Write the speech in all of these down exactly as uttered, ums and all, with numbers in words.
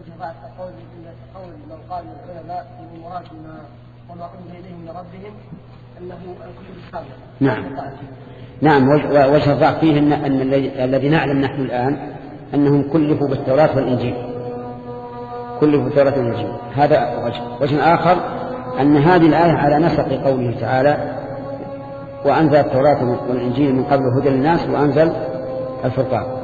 وجه بعد قول قول من قال العلماء في مراد وما أنزل إليهم من ربهم أنه الكتب السابقة. نعم نعم وجه الضعف فيه أن, أن الذي نعلم نحن الآن أنهم كلفوا بالتوراة والإنجيل كلفوا بالتوراة والإنجيل. هذا وجه. وجه آخر أن هذه الآية على نسق قوله تعالى وأنزل التوراة والإنجيل من قبل هدى للناس وأنزل الفرقان.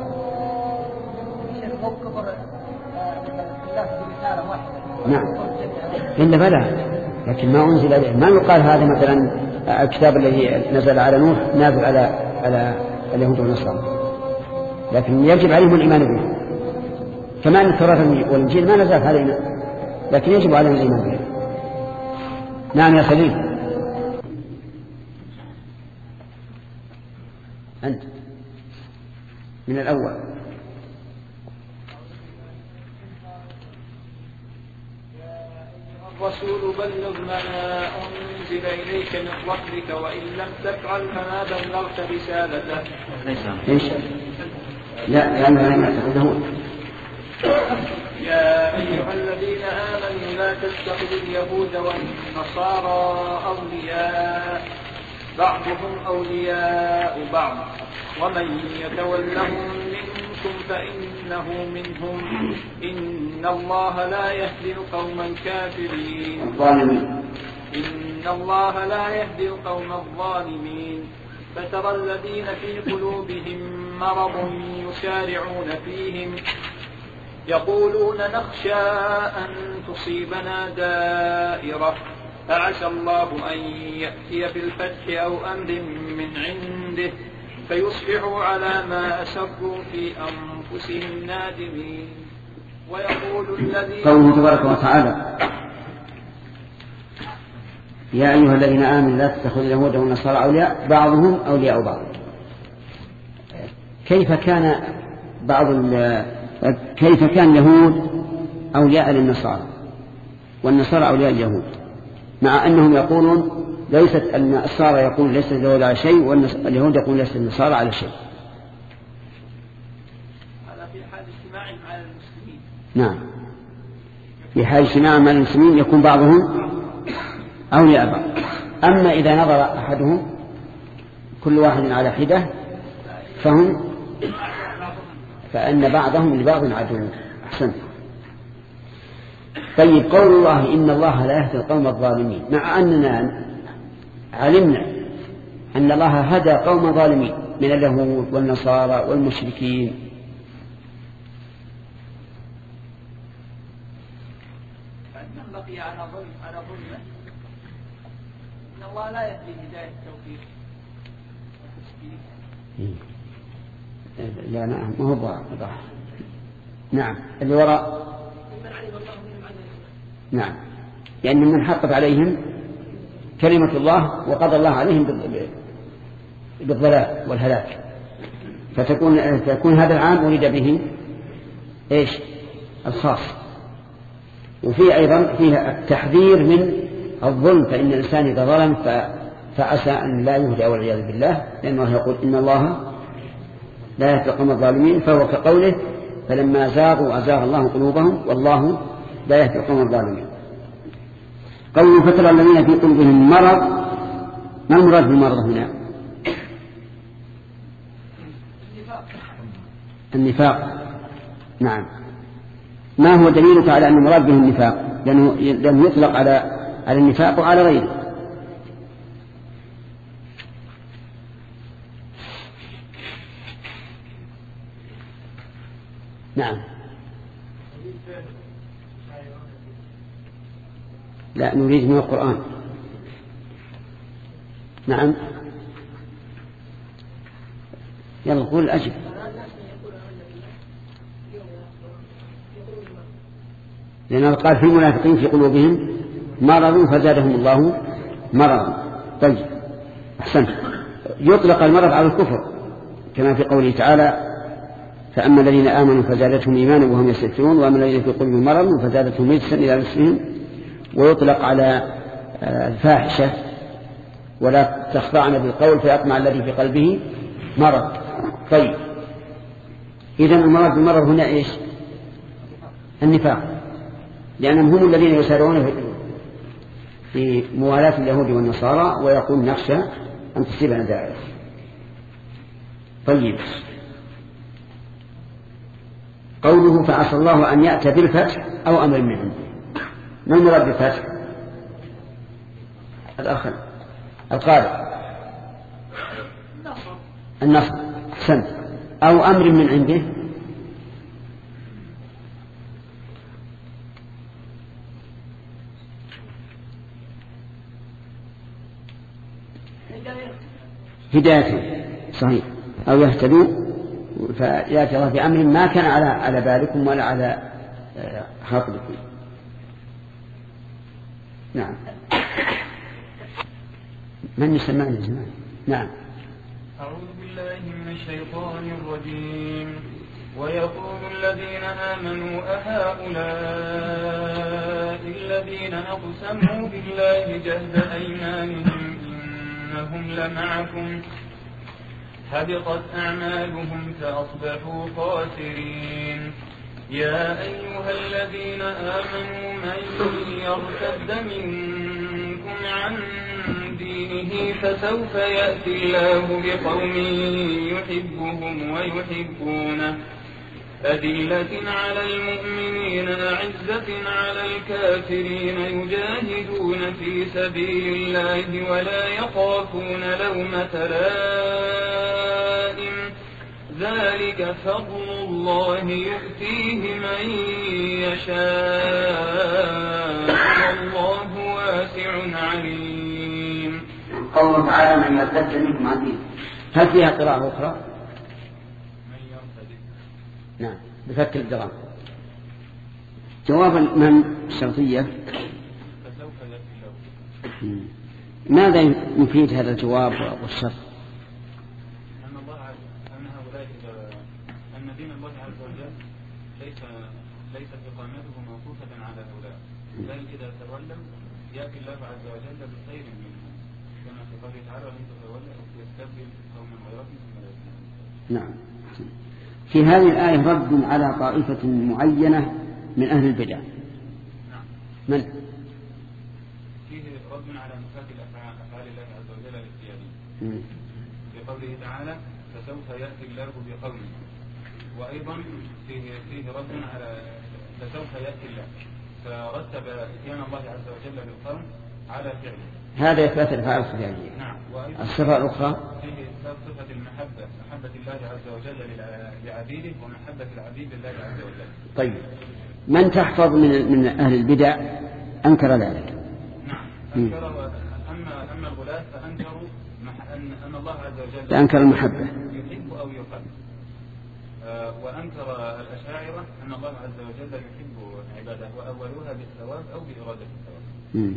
نعم إلا بلى لكن ما أنزل عليه ما يقال هذا مثلا الكتاب الذي نزل على نوح نازل على على اليهود والنصارى، لكن يجب عليهم الإيمان به كما أن التوراة والإنجيل ما نزل علينا لكن يجب عليهم الإيمان به. نعم يا خليل أنت من الأول. الرسول بلغ ما أنزل إليك من ربك وإن لم تفعل فما بلغت رسالته. إيش؟ لا يعني أنا أتحدث. يا أيها الذين آمنوا لا تتخذوا اليهود والنصارى أولياء بعضهم أولياء بعض ومن يتولهم منكم فإنه منهم إن الله لا يهدي القوم الكافرين. إن الله لا يهدي القوم الظالمين. فترى الذين في قلوبهم مرض يسارعون فيهم يقولون نخشى أن تصيبنا دائرة فعسى الله أن يأتي بالفتح أو أمر من عنده فيصبحوا على ما أسروا في أنفسهم نادمين. ويقول الذين قوله تبارك وتعالى يا أيها الذين آمنوا لا تتخذوا اليهود والنصارى أولياء بعضهم أولياء بعض. كيف كان بعض كيف كان اليهود أولياء للنصارى والنصارى أولياء اليهود مع أنهم يقولون ليست النصارى يقول ليست اليهود على شيء واليهود يقول ليست النصارى على شيء. هذا في حال اجتماعهم على المسلمين. نعم في حال اجتماعهم على المسلمين يكون بعضهم أولياء بعض. أما إذا نظر أحدهم كل واحد على حدة فهم فأن بعضهم لبعض عدو. أحسنت. طيب قول الله إن الله لا يهدي القوم الظالمين مع أننا علمنا أن الله هدى قوم ظالمين من اليهود والنصارى والمشركين. فمن بقي على ظلم على ظلمه إن الله لا يهدي هداية التوفيق. لا نعم ما هو ضاع. نعم اللي وراء نعم لأن من حقت عليهم كلمة الله وقضى الله عليهم بالضلال والهلاك فتكون تكون هذا العام أريد به إيش الخاص. وفي أيضا فيها التحذير من الظلم فإن الإنسان إذا ظلم فعسى أن لا يهدى والعياذ بالله لأنه يقول إن الله لا يهدي القوم الظالمين فهو كقوله فلما زاغوا أزاغ الله قلوبهم والله لا يهدي القوم الظالمين. قوله فترى الذين في قلوبهم مرض ما المراد بالمرض هنا؟ النفاق. نعم ما هو دليلك على أن المراد به النفاق لأنه لم يطلق على على النفاق وعلى غيره؟ نعم لا نريد من القرآن. نعم يلا قول أجب. لأنه قال في المنافقين في قلوبهم مرض فزادهم الله مرضا. طيب أحسنت. يطلق المرض على الكفر كما في قوله تعالى فأما الذين آمنوا فزادتهم إيمانا وهم يستكبرون وأما الذين في قلوبهم مرض فزادتهم رجسا إلى رجسهم. ويطلق على الفاحشة ولا تخضعن بالقول فيطمع الذي في قلبه مرض. طيب إذن المرض بالمرض هنا إيش؟ النفاق، لأنهم هم الذين يسارعون في موالاة اليهود والنصارى ويقول نخشى أن تصيبنا دائرة. طيب، قوله فعسى الله أن يأتي بالفتح أو أمر من عنده، ما المراد بالفتح؟ الآخر القارئ النصر، أحسنت، أو أمر من عنده. هداية، صحيح، أو يهتدوا فيأتي الله بأمر ما كان على على بالكم ولا على خاطركم. نعم. من يسمعني زمان؟ نعم. أعوذ بالله من الشيطان الرجيم. ويقول الذين آمنوا أهؤلاء الذين أقسموا بالله جهد أيمانهم إنهم لمعكم حبطت أعمالهم فأصبحوا خاسرين. يا أيها الذين آمنوا من يرتد منكم عن دينه فسوف يأتي الله بقوم يحبهم ويحبونه أذلة على المؤمنين أعزة على الكافرين يجاهدون في سبيل الله ولا يخافون لومة لائم ذلك فضل الله يؤتيه من يشاء والله واسع عليم. قوله تعالى من يرتد منكم عن دينه، هل فيها قراءة أخرى؟ نعم، بفتح الدرام. جواب من الشرطية؟ ماذا يفيد هذا الجواب والشرط؟ أن الله أن هؤلاء أن دين الله عز وجل ليس ليست إقامته موقوفة على هؤلاء، بل إذا تولوا يأتي الله عز وجل بخير منهم كما في قوله تعالى وإن تتولوا يستبدل قوما غيركم ثم لا يكونون. نعم. في هذه الآية رد على طائفة معينة من أهل البدع. نعم. من؟ فيه رد على نفاة الأفعال أفعال الله عز وجل الاختيارية. في قوله تعالى فسوف يأتي الله بقوم، وأيضا فيه فيه رد على فسوف يأتي الله، فرتب إتيان الله عز وجل بالقوم على فعله. هذا إثبات الأفعال الاختيارية. نعم. الصفة الأخرى فيه صفة المحبة، محبة الله عز وجل لعبيده ومحبة العبيد لله عز وجل. طيب، من تحفظ من من أهل البدع أنكر ذلك. نعم. أنكر. أما أما الغلاة فأنكروا أن أن الله عز وجل أنكر المحبة يحب أو يحب. آه وأنكر الأشاعرة أن الله عز وجل يحب عباده وأولوها بالثواب أو بإرادة الثواب. مم.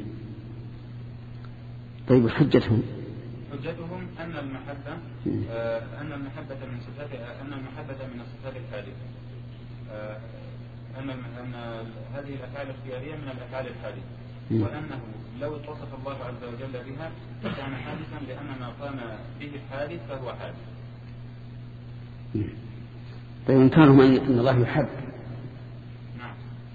طيب، حجتهم حجتهم أن المحبة آه أن المحبة من صفات أن المحبة من الصفات الحادثة، آه أن أن هذه الأفعال الاختيارية من الأفعال الحادثة، وأنه لو اتصف الله عز وجل بها فكان حادثا لأن ما قام به الحادث فهو حادث. طيب، إنكارهم أن الله يحب. نعم.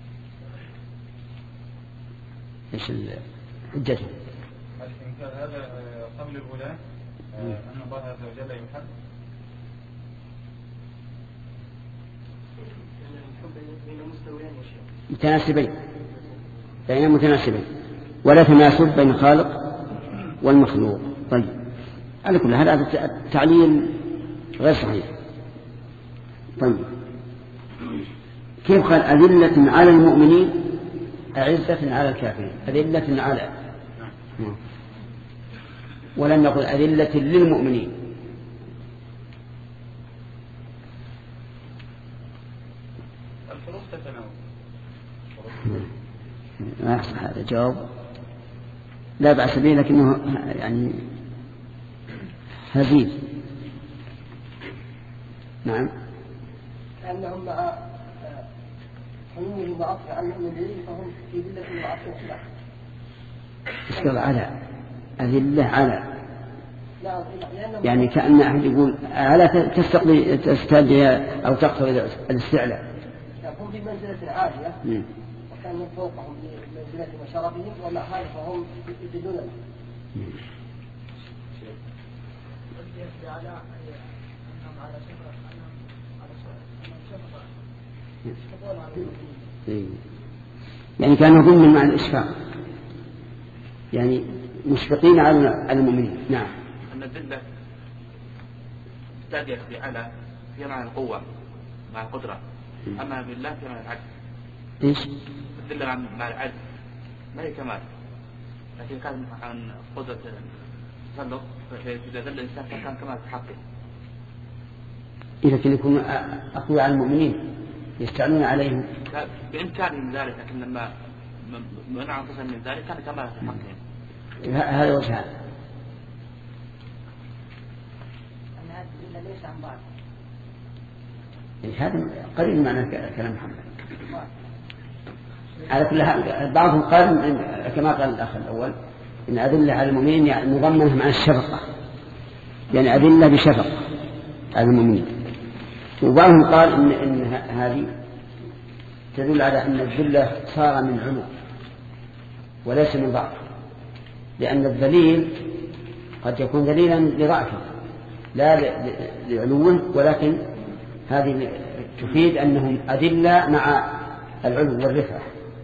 إيش حجتهم؟ الإنكار هذا قبل الغلاة أن الله عز وجل يحب. متناسبين، بين متناسبين، ولا تناسب بين الخالق والمخلوق. طيب، على كل هذا التعليل غير صحيح. طيب، كيف قال أذلة على المؤمنين أعزة على الكافرين؟ أذلة على، ولم نقل أذلة للمؤمنين. الحروف تتناوب. ما يحصل هذا جواب لا بأس به، لكنه يعني هزيل. نعم. لأنهم مع حلوه وعطف عنهم العلم فهم في ذلة وعطف خلاف. اشتغل على أذلة على، يعني كأن أحد يقول على تستقضي تستدعي أو تقتضي الاستعلاء. هم في منزلة عالية وكانوا فوقهم بمنزلة وشرفهم ومع هذا فهم يدلون له. على أنهم على شفرة أنهم على شفرة يعني كانوا ضمن مع الإشفاق، يعني مشفقين على المؤمنين. نعم. أن الذلة تأتي على في معنى القوة مع القدرة، أما بالله في معنى العدل. إيش؟ الذلة مع العدل ما هي كمال، لكن كان عن قدرة تسلط، فإذا ذل الإنسان كان كمال في حقه. إذا كان يكون أقوى على المؤمنين يستعلون عليهم بإمكانهم ذلك، لكن لما منع أنفسهم من ذلك كان كمال في حقهم. هذا وجه هذا. أن هذا الذلة ليس عن بعض. هذا قريب معنى كلام محمد. على كل حال بعضهم قال كما قال الأخ الأول إن أذلة على المؤمنين يعني نضمنها مع الشفقة، يعني أذلة بشفقة على المؤمنين. وبعضهم قال إن, إن هذه تدل على أن الذلة صار من علو وليس من ضعف، لأن الذليل قد يكون ذليلا لضعفه لا لعلوه، ولكن هذه تفيد أنهم أذلة مع العلو والرفعة.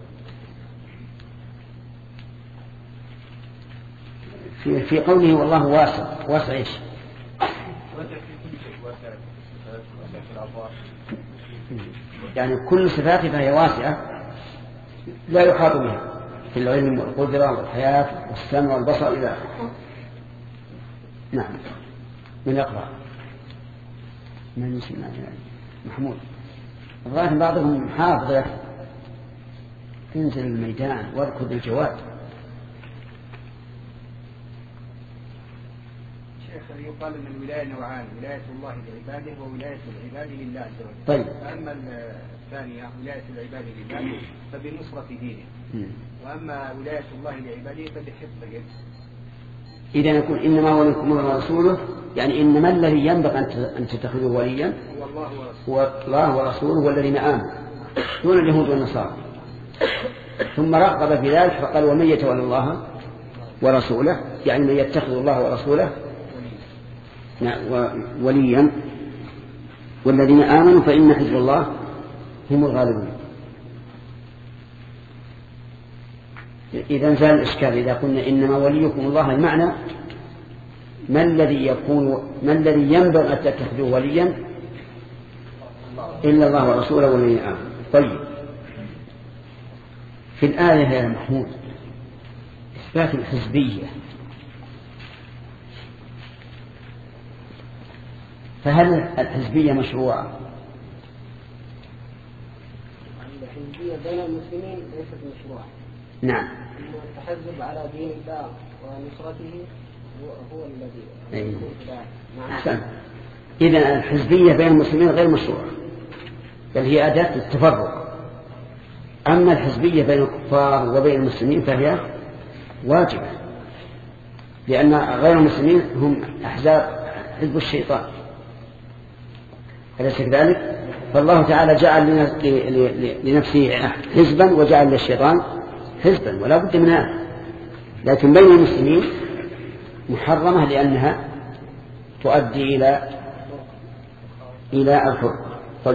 في, في قوله والله واسع، واسع إيش؟ يعني كل صفاته فهي واسعة لا يحاط بها في العلم والقدرة والحياة والسمع والبصر إلى آخره. نعم. من يقرأ؟ من يسمع؟ محمود. الظاهر بعضهم حافظ تنزل الميدان واركض الجواد. شيخ يقال ان الولايه نوعان، ولايه الله لعباده وولايه العباد لله عز وجل. طيب. فاما الثانيه ولايه العباد لله فبنصره دينه، واما ولايه الله لعباده فبحفظه. إذا نقول إنما وليكم الله ورسوله، يعني إنما الذي ينبغي أن تتخذوا وليا هو الله ورسوله والذين آمنوا دون اليهود والنصارى. ثم رغب في ذلك فقال ومن يتولى الله ورسوله، يعني من يتخذ الله ورسوله وليا والذين آمنوا فإن حزب الله هم الغالبون. إذا زال الإشكال إذا قلنا إنما وليكم الله، المعنى ما الذي يكون ما الذي ينبغي أن تتخذوا وليا إلا الله ورسوله والذين آمنوا. طيب، في الآية يا محمود إثبات الحزبية، فهل الحزبية مشروعة؟ الحزبية بين المسلمين ليست مشروعة. نعم. التحزب على دين الله ونصرته هو الذي أحسن. إذن الحزبية بين المسلمين غير مشروعة، بل هي أداة التفرق. أما الحزبية بين الكفار وبين المسلمين فهي واجبة، لأن غير المسلمين هم أحزاب حزب الشيطان، أليس كذلك؟ فالله تعالى جعل لنفسه حزبا وجعل للشيطان حزبا، ولا بد من هذا. لكن بين المسلمين محرمة لأنها تؤدي إلى إلى الفرق. طيب،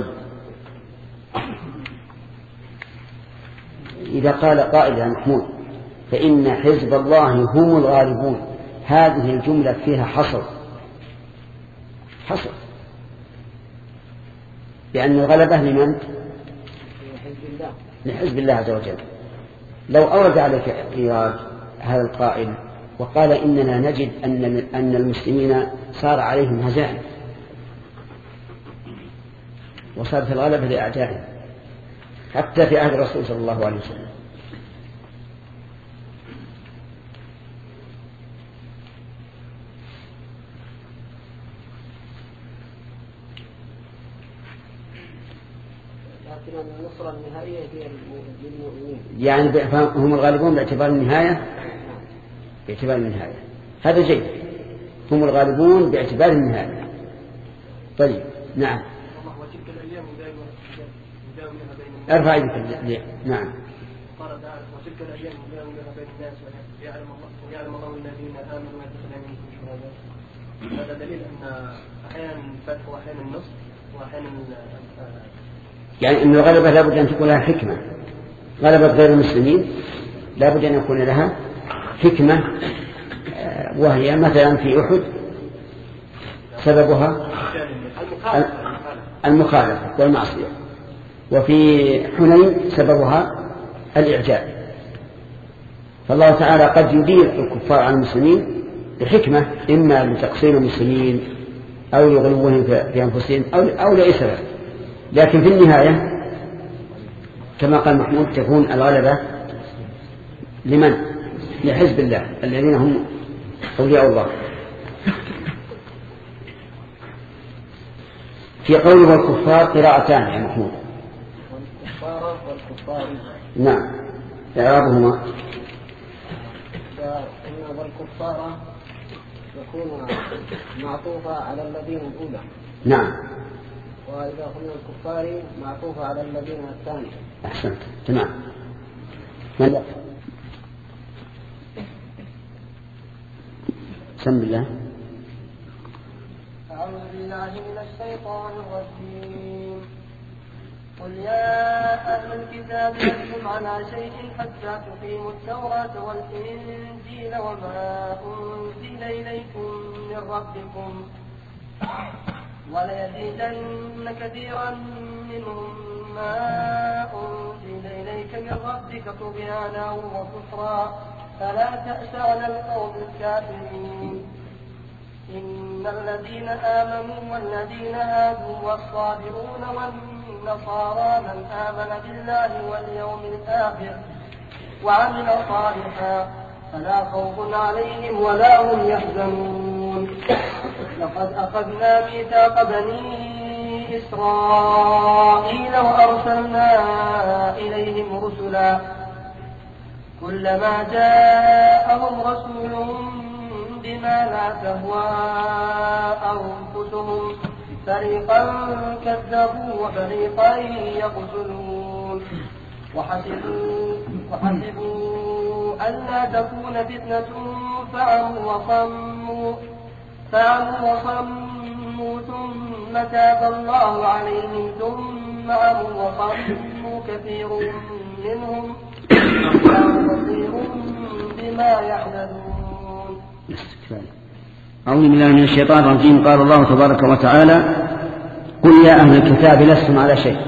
إذا قال قائل يا محمود فإن حزب الله هم الغالبون، هذه الجملة فيها حصر حصر لأن الغلبة لمن؟ لحزب الله عز وجل. لو أورد عليك إيراد هذا القائل وقال إننا نجد أن أن المسلمين صار عليهم هزائم وصارت الغلبة لأعدائهم حتى في عهد الرسول صلى الله عليه وسلم، النصرة النهائية هي للمؤمنين، يعني هم الغالبون باعتبار النهاية، باعتبار النهاية هذا جيد، هم الغالبون باعتبار النهاية. طيب، نعم. ارفع يدك. نعم. قال تعالى وتلك الأيام نداولها بين الناس ويعلم الله ويعلم الله الذين آمنوا ويتخذ منكم شهداء. هذا دليل أن أحيانا الفتح وأحيانا النصر وأحيانا يعني أن الغلبة لا بد أن تكون لها حكمة. غلبة غير المسلمين لا بد أن يكون لها حكمة، وهي مثلا في أحد سببها المخالفة والمعصية، وفي حنين سببها الإعجاب. فالله تعالى قد يدير الكفار على المسلمين بحكمة، إما لتقصير المسلمين أو لغلوهم في أنفسهم أو لأي سبب، لكن في النهاية كما قال محمود تكون الغلبة لمن؟ لحزب الله الذين هم أولياء الله. في قوله والكفار قراءتان يا محمود. والكفار والكفار. نعم. إعرابهما. إن والكفار يكون معطوفة على الذين الأولى. نعم. وإذا قلنا الكفار معطوفة على الذين الثاني. أحسنت. تمام. من بسم الله. أعوذ بالله من الشيطان الرجيم. قل يا أهل الكتاب لستم على شيء حتى تقيموا التوراة والإنجيل وما أنزل إليكم من ربكم وليزيدن كثيرا منهم ما أنزل إليك من ربك طغيانا وكفرا فلا تأس على القوم الكافرين. إن الذين آمنوا والذين هادوا والصابرون والنصارى من آمن بالله واليوم الآخر وعمل صالحا فلا خوف عليهم ولا هم يحزنون. لقد أخذنا ميثاق بني إسرائيل وأرسلنا إليهم رسلا كلما جاءهم رسول بما لا تهوى أنفسهم فريقا كذبوا وفريقا يقتلون وحسبوا, وحسبوا ألا تكون فتنة فعموا وصموا فعموا وصموا ثم تاب الله عليهم ثم عموا وصموا كثير منهم بصير بما يعملون. أعوذ بالله من الشيطان الرجيم. قال الله تبارك وتعالى قل يا أهل الكتاب لستم على شيء.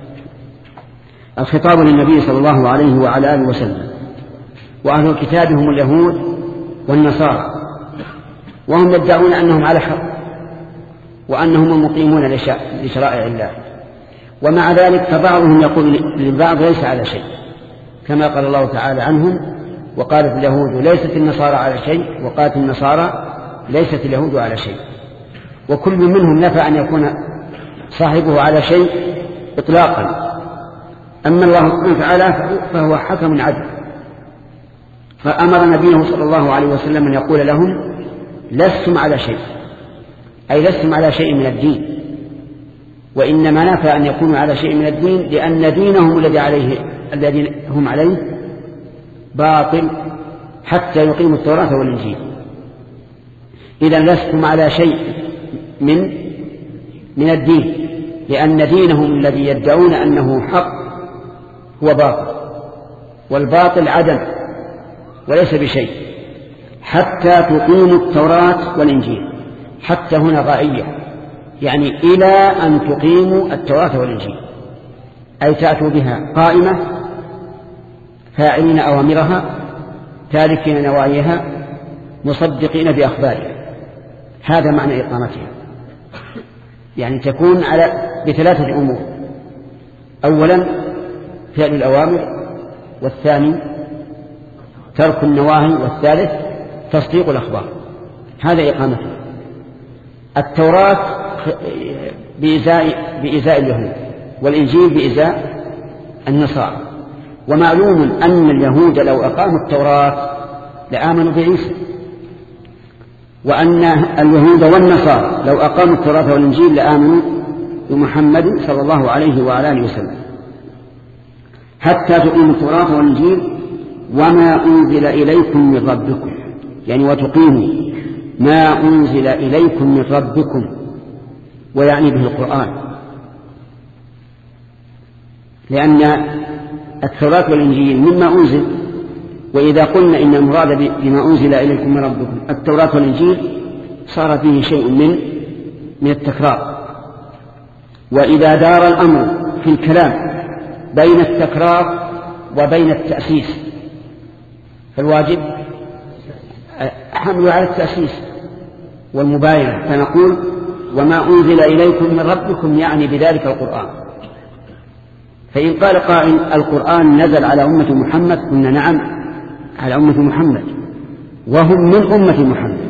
الخطاب للنبي صلى الله عليه وعلى آله وسلم، وأهل الكتاب هم اليهود والنصارى، وهم يدعون أنهم على حق وأنهم المقيمون لشرائع الله، ومع ذلك فبعضهم يقول للبعض ليس على شيء، كما قال الله تعالى عنهم وقالت اليهود ليست النصارى على شيء وقالت النصارى ليست اليهود على شيء. وكل منهم نفى أن يكون صاحبه على شيء إطلاقا. أما الله سبحانه وتعالى فهو حكم عدل، فأمر نبيه صلى الله عليه وسلم أن يقول لهم لستم على شيء، أي لستم على شيء من الدين، وإنما نفى أن يكونوا على شيء من الدين لأن دينهم الذي عليه الذي هم عليه باطل حتى يقيموا التوراة والإنجيل. إذا لستم على شيء من من الدين، لأن دينهم الذي يدعون أنه حق هو باطل، والباطل عدم وليس بشيء حتى تقيموا التوراة والإنجيل. حتى هنا غائية، يعني إلى أن تقيموا التوراة والإنجيل، أي تأتوا بها قائمة فاعلين أوامرها تاركين نواهيها مصدقين بأخبارها. هذا معنى إقامتها، يعني تكون على بثلاثة أمور: أولا فعل الأوامر، والثاني ترك النواهي، والثالث تصديق الأخبار. هذا إقامتها. التوراة بإزاء, بإزاء اليهود، والإنجيل بإزاء النصارى. ومعلوم أن اليهود لو أقاموا التوراة لآمنوا بعيسى، وأن اليهود والنصارى لو أقاموا التوراة والإنجيل لآمنوا بمحمد صلى الله عليه وعلى آله وسلم. حتى تقيموا التوراة والإنجيل وما أنزل إليكم من ربكم، يعني وتقيموا ما أنزل إليكم من ربكم، ويعني به القرآن، لأن التوراة والإنجيل مما أنزل، وإذا قلنا إن المراد بما أنزل إليكم من ربكم التوراة والإنجيل صار فيه شيء من من التكرار. وإذا دار الأمر في الكلام بين التكرار وبين التأسيس فالواجب حمل على التأسيس والمباينة، فنقول وما أنزل إليكم من ربكم يعني بذلك القرآن. فإن قال قائل القرآن نزل على أمة محمد قلنا نعم على أمة محمد، وهم من أمة محمد،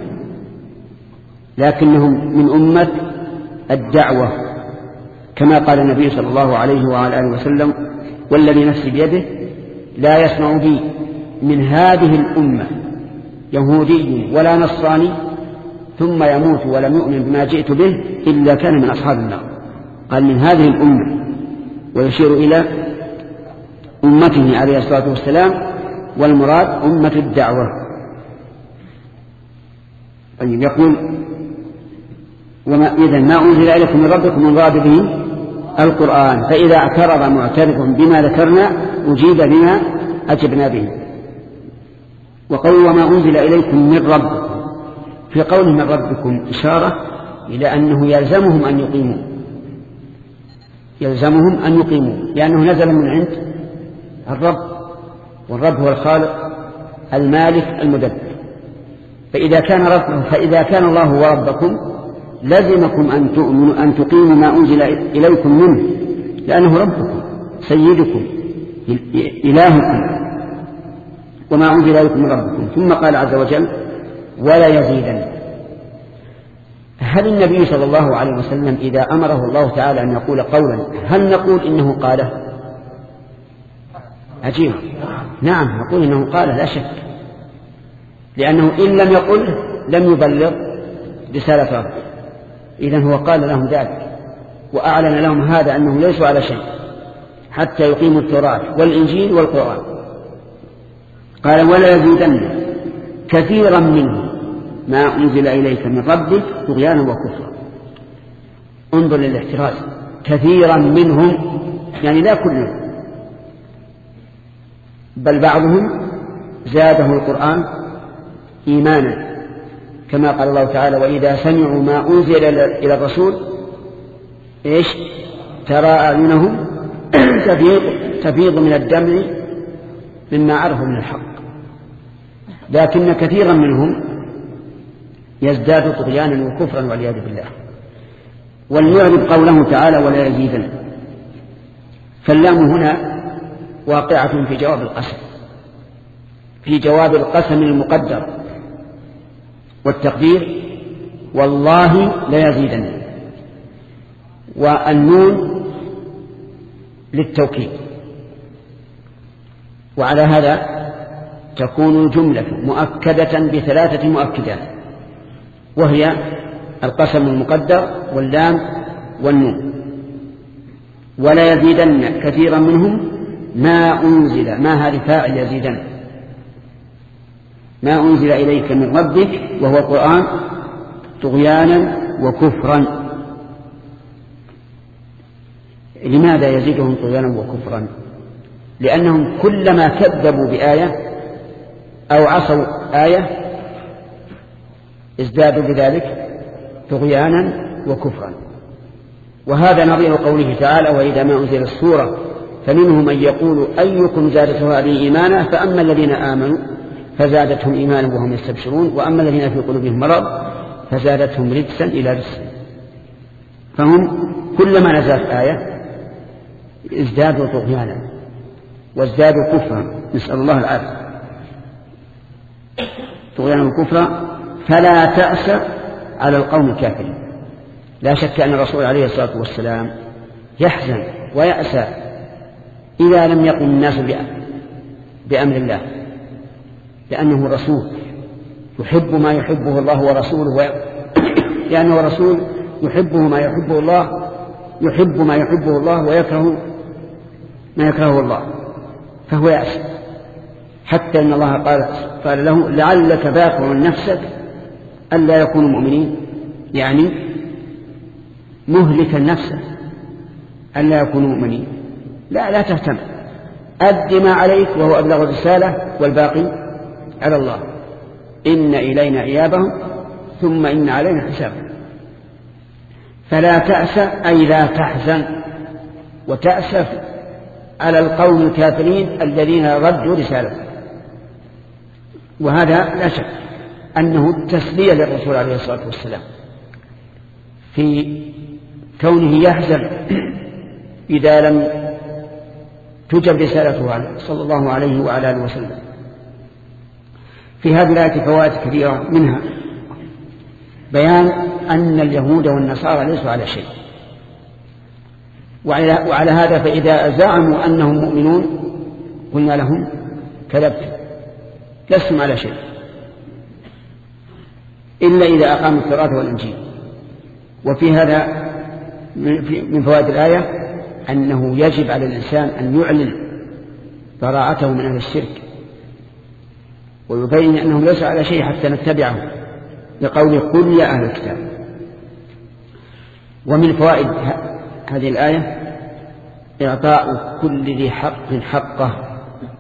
لكنهم من أمة الدعوة، كما قال النبي صلى الله عليه وعلى آله وسلم والذي نفسي بيده لا يسمع بي من هذه الأمة يهودي ولا نصراني ثم يموت ولم يؤمن بما جئت به إلا كان من أصحاب النار. قال من هذه الأمة، ويشير إلى أمته عليه الصلاة والسلام، والمراد أمة الدعوة. طيب يقول وما إذن ما أنزل إليكم من ربكم من راد به القرآن، فإذا اعترض معترض بما ذكرنا أجيب بما أجبنا به. وقول وما أنزل إليكم من ربكم، في قوله من ربكم إشارة إلى أنه يلزمهم أن يقيموا يلزمهم أن يقيموا لأنه نزل من عند الرب، والرب هو الخالق المالك المدبر. فإذا كان ربكم فإذا كان الله هو ربكم لزمكم أن تؤمنوا أن تقيموا ما أنزل إليكم منه، لأنه ربكم سيدكم إلهكم وما أنزل إليكم من ربكم. ثم قال عز وجل ولا يزيدن. هل النبي صلى الله عليه وسلم إذا أمره الله تعالى أن يقول قولا هل نقول إنه قاله؟ عجيب. نعم نقول إنه قاله لا شك، لأنه إن لم يقل لم يبلغ رسالة ربه. إذن هو قال لهم ذلك وأعلن لهم هذا أنه ليسوا على شيء حتى يقيموا التوراة والإنجيل والقرآن. قال ولا يزيدن كثيرا منه ما أنزل إليك من ربك طغيانا وكفرا. انظر للاحتراز، كثيرا منهم يعني لا كلهم، بل بعضهم زاده القرآن إيمانا، كما قال الله تعالى وإذا سمعوا ما أنزل إلى الرسول إيش ترى أعينهم تفيض, تفيض من الدمع مما عرفوا من الحق. لكن كثيرا منهم يزداد طغيانا وكفرا والعياذ بالله. ولنعرف قوله تعالى ولا يزيدن، فاللام هنا واقعة في جواب القسم في جواب القسم المقدر، والتقدير والله لا يزيدن، والنون للتوكيد. وعلى هذا تكون الجملة مؤكدة بثلاثة مؤكدات، وهي القسم المقدر واللام والنون. ولا يزيدن كثيرا منهم ما أنزل، ما هذه فاعل يزيدن، ما أنزل إليك من ربك وهو القرآن طغيانا وكفرا. لماذا يزيدهم طغيانا وكفرا؟ لأنهم كلما كذبوا بآية أو عصوا آية ازدادوا بذلك طغيانا وكفرا. وهذا نظير قوله تعالى وإذا ما أنزل السورة فمنهم من يقول أيكم زادته هذه إيمانا فأما الذين آمنوا فزادتهم إيمانا وهم يستبشرون وأما الذين في قلوبهم مرض فزادتهم رجسا إلى رجس. فهم كلما نزلت آية ازدادوا طغيانا وازدادوا كفرا، نسأل الله العافية، طغيانا وكفرا. فلا تأس على القوم الكافرين. لا شك أن الرسول عليه الصلاة والسلام يحزن ويأسى إذا لم يقم الناس بأمر الله، لأنه رسول يحب ما يحبه الله ورسوله، لأنه رسول يحبه ما يحبه الله، يحب ما يحبه الله ويكره ما يكرهه الله. فهو يأس، حتى إن الله قال, قال له لعلك باقع نفسك ألا يكونوا مؤمنين، يعني مهلكا نفسك ألا يكونوا مؤمنين. لا لا تهتم، أد ما عليك وهو أبلغ الرسالة والباقي على الله. إن إلينا إيابهم ثم إن علينا حسابهم. فلا تأس أي لا تحزن وتأسف على القوم الكافرين الذين ردوا رسالته. وهذا لا شك أنه تسلية للرسول عليه الصلاة والسلام في كونه يحزن إذا لم تجب رسالته صلى الله عليه وعلى آله وسلم. في هذه الآية فوائد كثيرة، منها بيان أن اليهود والنصارى ليسوا على شيء، وعلى هذا فإذا زعموا أنهم مؤمنون قلنا لهم كذبتم، لستم على شيء إلا إذا أقاموا التوراة والإنجيل. وفي هذا من فوائد الآية أنه يجب على الإنسان أن يعلن براءته من أهل الشرك، ويبين أنهم ليسوا على شيء حتى نتبعه بقوله قل يا أهل الكتاب. ومن فوائد هذه الآية إعطاء كل ذي حق حقه،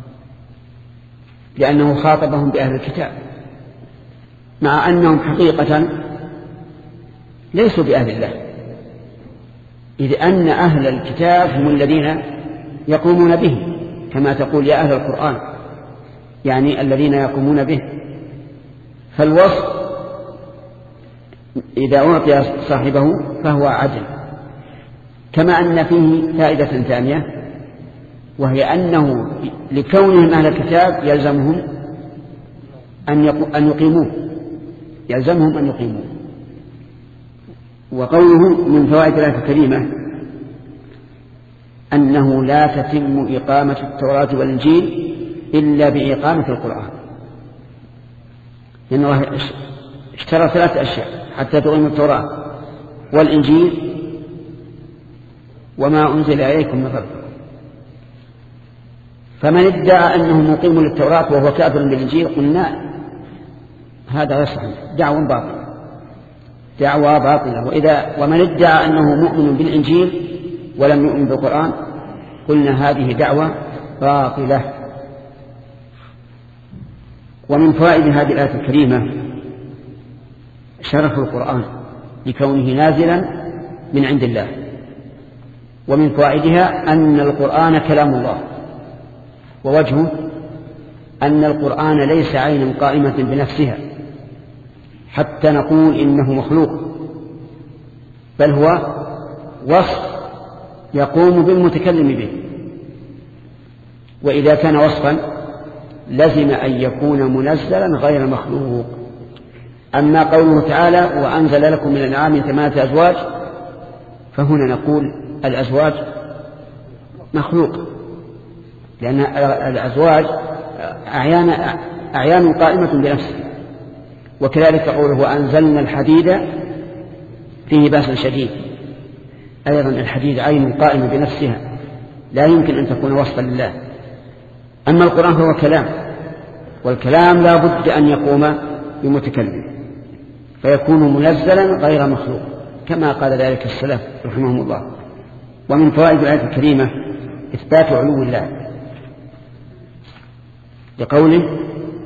لأنه خاطبهم بأهل الكتاب مع أنهم حقيقة ليسوا بأهل الله، إذ أن أهل الكتاب هم الذين يقومون به، كما تقول يا أهل القرآن، يعني الذين يقومون به. فالوصف إذا أعطي صاحبه فهو عدل. كما أن فيه فائدة ثانية، وهي أنه لكونهم أهل الكتاب يلزمهم أن يقيموه، يلزمهم أن يقيموه. وقوله من فوائد الآية الكريمة أنه لا تتم إقامة التوراة والإنجيل إلا بإقامة القرآن، لأن الله اشترى ثلاث أشياء حتى تقيم التوراة والإنجيل وما أنزل إليكم من ربكم. فمن ادعى أنه مقيم للتوراة وهو كافر بالإنجيل قلنا هذا يصح، دعوة باطلة، دعوة باطلة. وإذا ومن ادعى أنه مؤمن بالإنجيل ولم يؤمن بالقرآن قلنا هذه دعوة باطلة. ومن فوائد هذه الآية الكريمة شرف القرآن لكونه نازلا من عند الله. ومن فوائدها أن القرآن كلام الله، ووجهه أن القرآن ليس عينا قائمة بنفسها حتى نقول إنه مخلوق، بل هو وصف يقوم بالمتكلم به. وإذا كان وصفا لزم أن يكون منزلا غير مخلوق. أما قوله تعالى وأنزل لكم من الأنعام ثمانية أزواج، فهنا نقول الأزواج مخلوق، لأن الأزواج أعيان, أعيان قائمة بنفسها. وكذلك قوله وأنزلنا الحديد فيه بأس شديد، أيضا الحديد عين قائمة بنفسها لا يمكن أن تكون وصفا لله. أما القرآن فهو كلام، والكلام لا بد أن يقوم بمتكلم فيكون منزلا غير مخلوق كما قال ذلك السلف رحمهم الله. ومن فوائد الآية الكريمة إثبات علو الله لقوله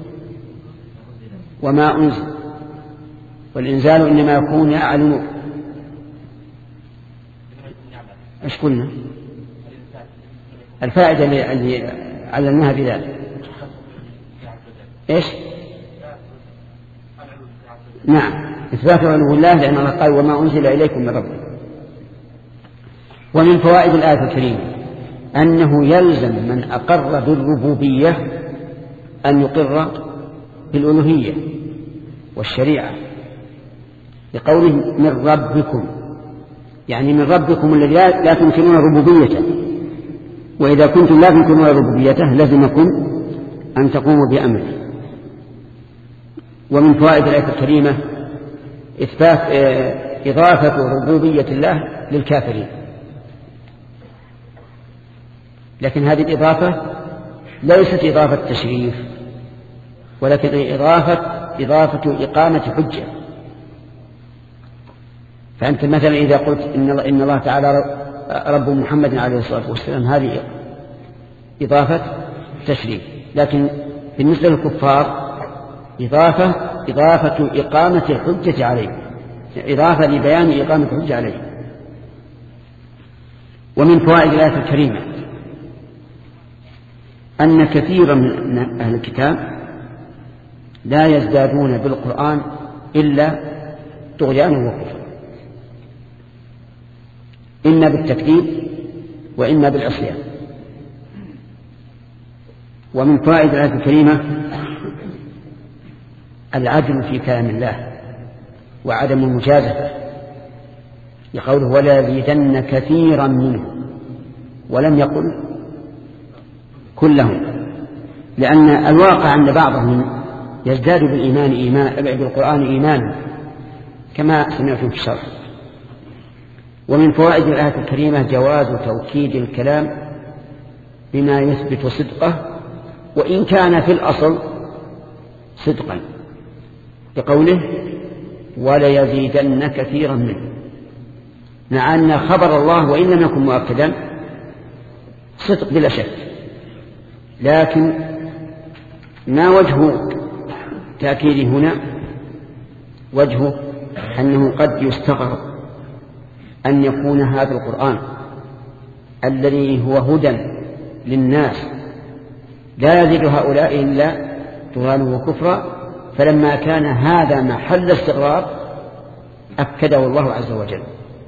وما أنزل، والإنزال إنما يكون أعلى. إيش قلنا؟ الفائدة اللي علمناها بذلك إيش؟ نعم، إثبات علو الله، لأن الله قال وما أنزل إليكم من ربكم. ومن فوائد الآية الكريمة أنه يلزم من أقر بالربوبية أن يقر بالألوهية والشريعة، لقوله من ربكم، يعني من ربكم الذي لا تنكرون ربوبيته. وإذا كنتم لا تنكرون ربوبيته لازمكم أن تقوموا بأمره. ومن فوائد الآية الكريمة إثبات إضافة ربوبية الله للكافرين، لكن هذه الإضافة ليست إضافة تشريف، ولكن إضافة إضافة إقامة حجة. فأنت مثلا إذا قلت إن إن الله تعالى رب محمد عليه الصلاة والسلام، هذه إضافة تشريف. لكن بالنسبة للكفار إضافة إضافة إقامة الحجة عليه، إضافة لبيان إقامة الحجة عليه. ومن فوائد الآية الكريمة أن كثيرا من أهل الكتاب لا يزدادون بالقرآن إلا طغيانا وكفرا، إما بالتكذيب وإما بالعصيان. ومن فوائد الآية الكريمة العدل في كلام الله وعدم المجازفة، لقوله ولا يزيدن كثيرا منه، ولم يقل كلهم، لأن الواقع أن بعضهم يزداد بالإيمان إيمان بالقرآن إيمانا كما سمعتم في الشرح. ومن فوائد الآية الكريمة جواز توكيد الكلام بما يثبت صدقه وإن كان في الأصل صدقا، بقوله وليزيدن كثيرا منه، مع أن خبر الله وإن لم يكن مؤكدا صدق بلا شك، لكن ما وجه تأكيد هنا؟ وجهه أنه قد يستغرب أن يكون هذا القرآن الذي هو هدى للناس لا يزيد هؤلاء إلا طغيانا وكفرا، فلما كان هذا محل استغراب أكده الله عز وجل.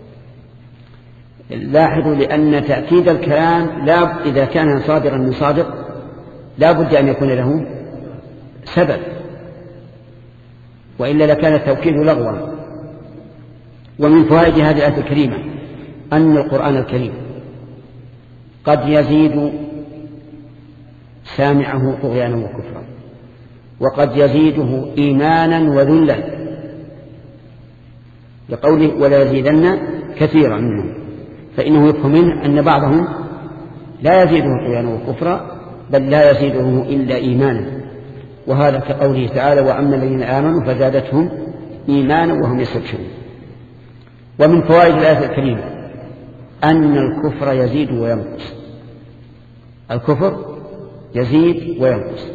لاحظوا لأن تأكيد الكلام لا إذا كان صادرا من صادق لا بد أن يكون له سبب، وإلا لكان التوكيد لغوا. ومن فوائد هذه الآية الكريمة أن القرآن الكريم قد يزيد سامعه طغيانا وكفرا، وقد يزيده إيمانا وذلا، لقوله ولا يزيدن كثيرا منهم، فإنه يفهم منه أن بعضهم لا يزيده طغيانا وكفرا بل لا يزيده إلا إيمانا، وهذا كقوله تعالى وأما الذين آمنوا فزادتهم إيمانا وهم يستبشرون. ومن فوائد الآية الكريمة أن الكفر يزيد وينقص، الكفر يزيد وينقص.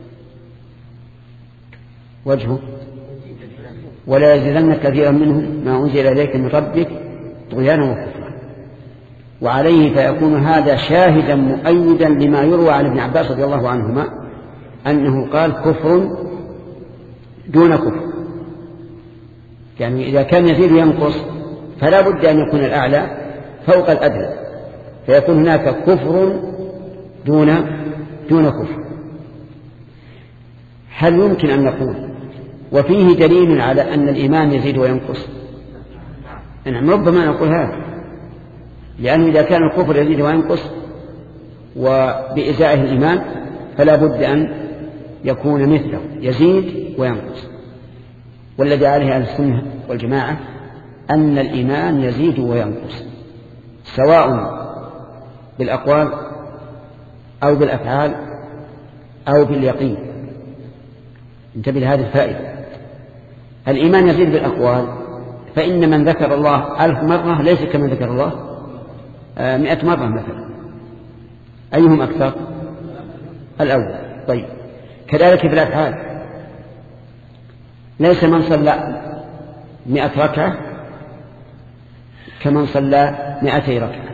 وجهه ولا يزيدن كثيرا منهم ما أنزل إليك من ربك طغيانا وكفرا، وعليه فيكون هذا شاهدا مؤيدا لما يروى عن ابن عباس رضي الله عنهما أنه قال كفر دون كفر، يعني إذا كان يزيد وينقص فلا بد أن يكون الأعلى فوق الأدنى، فيكون هناك كفر دون دون كفر. هل يمكن أن نقول وفيه دليل على أن الإيمان يزيد وينقص؟ نعم، ربما نقول هذا، لأنه إذا كان الكفر يزيد وينقص وبإزائه الإيمان فلا بد أن يكون مثله يزيد وينقص. والذي عليه أهل السنة والجماعة أن الإيمان يزيد وينقص سواء بالأقوال أو بالأفعال أو باليقين. انتبه لهذه الفائدة، الإيمان يزيد بالأقوال، فإن من ذكر الله ألف مرة ليس كمن ذكر الله مئة مرة مثلا، أيهم أكثر؟ الأول. طيب كذلك في الأفعال، ليس من صلى مئة ركعة كمن صلى مئتي ركعة،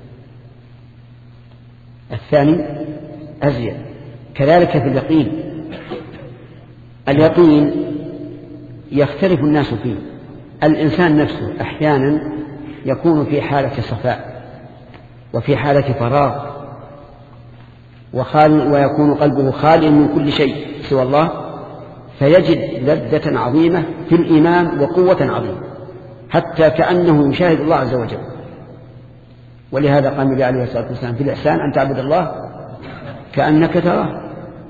الثاني أزيد. كذلك في اليقين، اليقين يختلف الناس فيه، الإنسان نفسه أحيانا يكون في حالة صفاء وفي حالة فراغ وخال ويكون قلبه خاليا من كل شيء سوى الله، فيجد لذة عظيمة في الإيمان وقوة عظيمة حتى كأنه يشاهد الله عز وجل. ولهذا قال النبي عليه الصلاة والسلام في الإحسان أن تعبد الله كأنك تراه.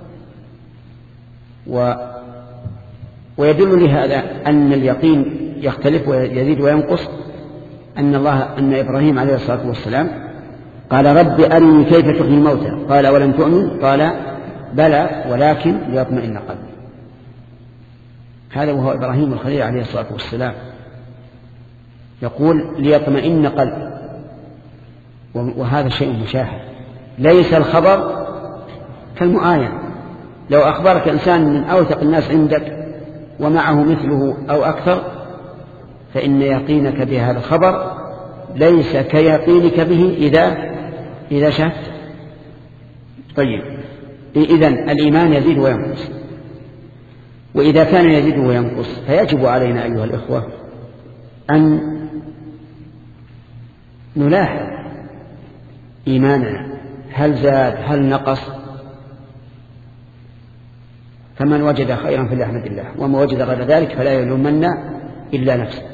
و ويدل لهذا أن اليقين يختلف ويزيد وينقص أن الله أن إبراهيم عليه الصلاة والسلام قال رب أرني كيف تحيي الموتى قال ولم تؤمن قال بلى ولكن ليطمئن قلبي. هذا وهو إبراهيم الخليل عليه الصلاة والسلام يقول ليطمئن قلبي، وهذا شيء مشاهد، ليس الخبر كالمعاين. لو أخبرك إنسان من أوثق الناس عندك ومعه مثله أو أكثر فإن يقينك بهذا الخبر ليس كيقينك به إذا إذا شهدت. طيب، إذن الإيمان يزيد وينقص، وإذا كان يزيد وينقص فيجب علينا أيها الإخوة أن نلاحظ إيماننا هل زاد هل نقص. فمن وجد خيرا فليحمد الله، وما وجد غير ذلك فلا يلومن إلا نفسه.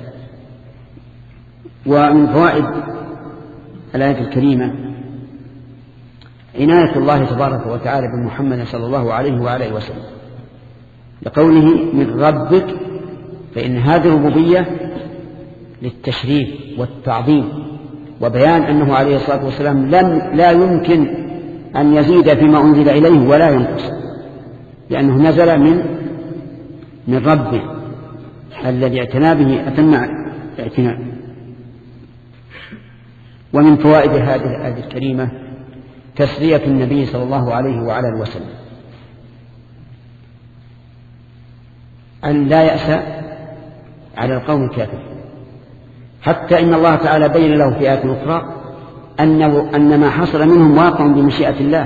ومن فوائد الآية الكريمة عناية الله تبارك وتعالى بمحمد صلى الله عليه وعلى وسلم لقوله من ربك، فإن هذه الربوبية للتشريف والتعظيم وبيان أنه عليه الصلاة والسلام لم لا يمكن أن يزيد فيما أنزل إليه ولا ينقص، لأنه نزل من من ربه الذي اعتنى به أتم اعتناء. ومن فوائد هذه الآية الكريمة تسلية النبي صلى الله عليه وعلى وسلم أن لا يأس على القوم الكافرين، حتى إن الله تعالى بين له في آية أخرى أنه أن ما حصل منهم واقع بمشيئة الله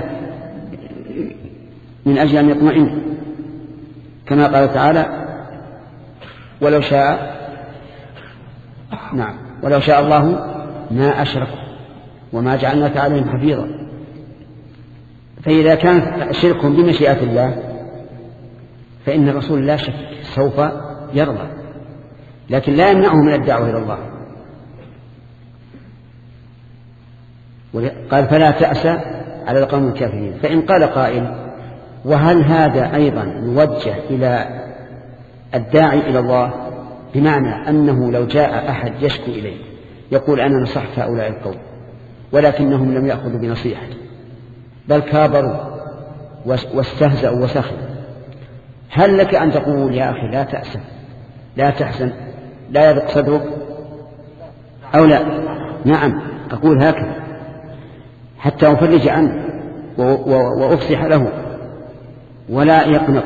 من أجل أن يطمئن، كما قال تعالى ولو شاء نعم ولو شاء الله ما أشركوا وما جعلناك عليهم حفيظا. فإذا كان شركهم بمشيئة الله فإن الرسول لا شك سوف يرضى، لكن لا يمنعه من الدعوة إلى الله. قال فلا تأس على القوم الكافرين. فإن قال قائل وهل هذا أيضا يوجه إلى الداعي إلى الله، بمعنى أنه لو جاء أحد يشكو إليه يقول أنا نصحت هؤلاء القوم ولكنهم لم يأخذوا بنصيحتي بل كابروا واستهزأوا وسخروا، هل لك أن تقول يا أخي لا تأسف لا تحزن لا يضق صدرك أو لا؟ نعم أقول هكذا حتى أفرج عنه وأفصح له ولا يقنط.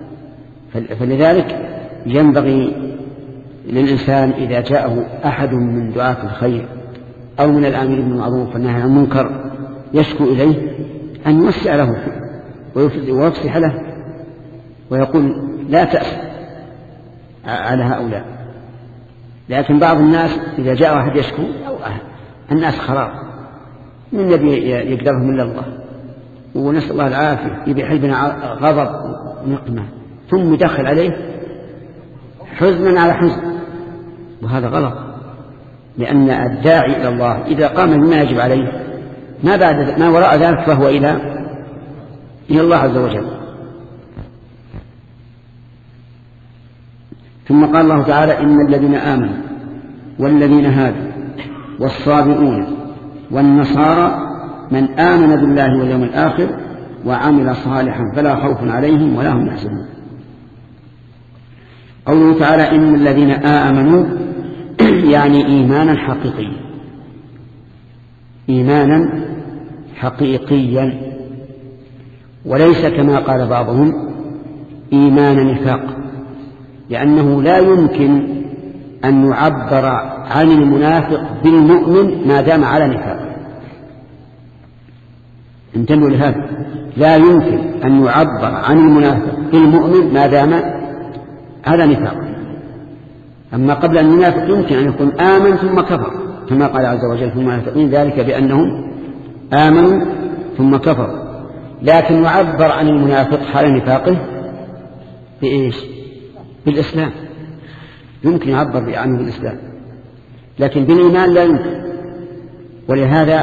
فلذلك ينبغي للإنسان إذا جاءه أحد من دعاة الخير أو من الآمرين بالمعروف والنهي عن المنكر يشكو إليه أن يوسع له ويفصح له ويقول لا تأس على هؤلاء. لكن بعض الناس إذا جاء واحد يشكو أو الناس خراب من الذي يقدرهم إلا الله، ونسأل الله العافية يبي حلبنا غضب ونقمة ثم يدخل عليه حزنا على حزن، وهذا غلط. لأن الداعي إلى الله إذا قام بما يجب عليه ما بعد ما وراء ذلك فهو إلى إلى الله عز وجل. ثم قال الله تعالى إن الذين آمنوا والذين هادوا والصابئون والنصارى من آمن بالله واليوم الآخر وعمل صالحا فلا خوف عليهم ولا هم يحزنون. قوله تعالى إن الذين آمنوا يعني إيمانا حقيقيا إيمانا حقيقيا وليس كما قال بعضهم إيمان نفاق، لأنه لا يمكن أن يعبر عن المنافق بالمؤمن ما دام على نفاق. انتبهوا لهذا، لا يمكن أن يعبر عن المنافق بالمؤمن ما دام على نفاق. أما قبل أن ينافق يمكن أن يكون آمن ثم كفر، كما قال عز وجل في المنافقين ذلك بأنهم آمنوا ثم كفروا. لكن يعبر عن المنافق حال نفاقه بإيش؟ بالإسلام، يمكن يعبر عنه بالإسلام، لكن بالإيمان لا يمكن. ولهذا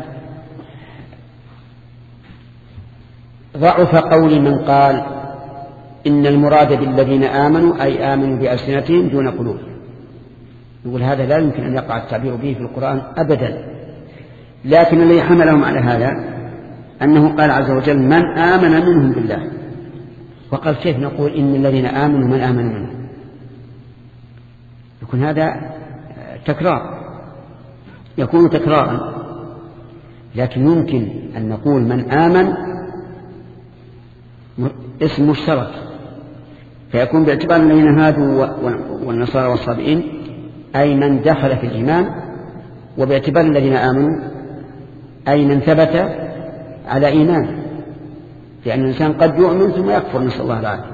ضعف قول من قال إن المراد بالذين آمنوا أي آمنوا بألسنتهم دون قلوب. يقول هذا لا يمكن أن يقع التعبير به في القرآن أبدا، لكن الذي حملهم على هذا أنه قال عز وجل من آمن منهم بالله، وقال كيف نقول إن الذين آمنوا من آمن منهم؟ يكون هذا تكرار، يكون تكرارا. لكن يمكن أن نقول من آمن اسم مشترك، فيكون باعتبار الذين هادوا والنصارى والصابئين أي من دخل في الإيمان، وباعتبار الذين آمنوا أي من ثبت على إيمان، لأن الإنسان قد يؤمن ثم يكفر، نسأل الله العافية.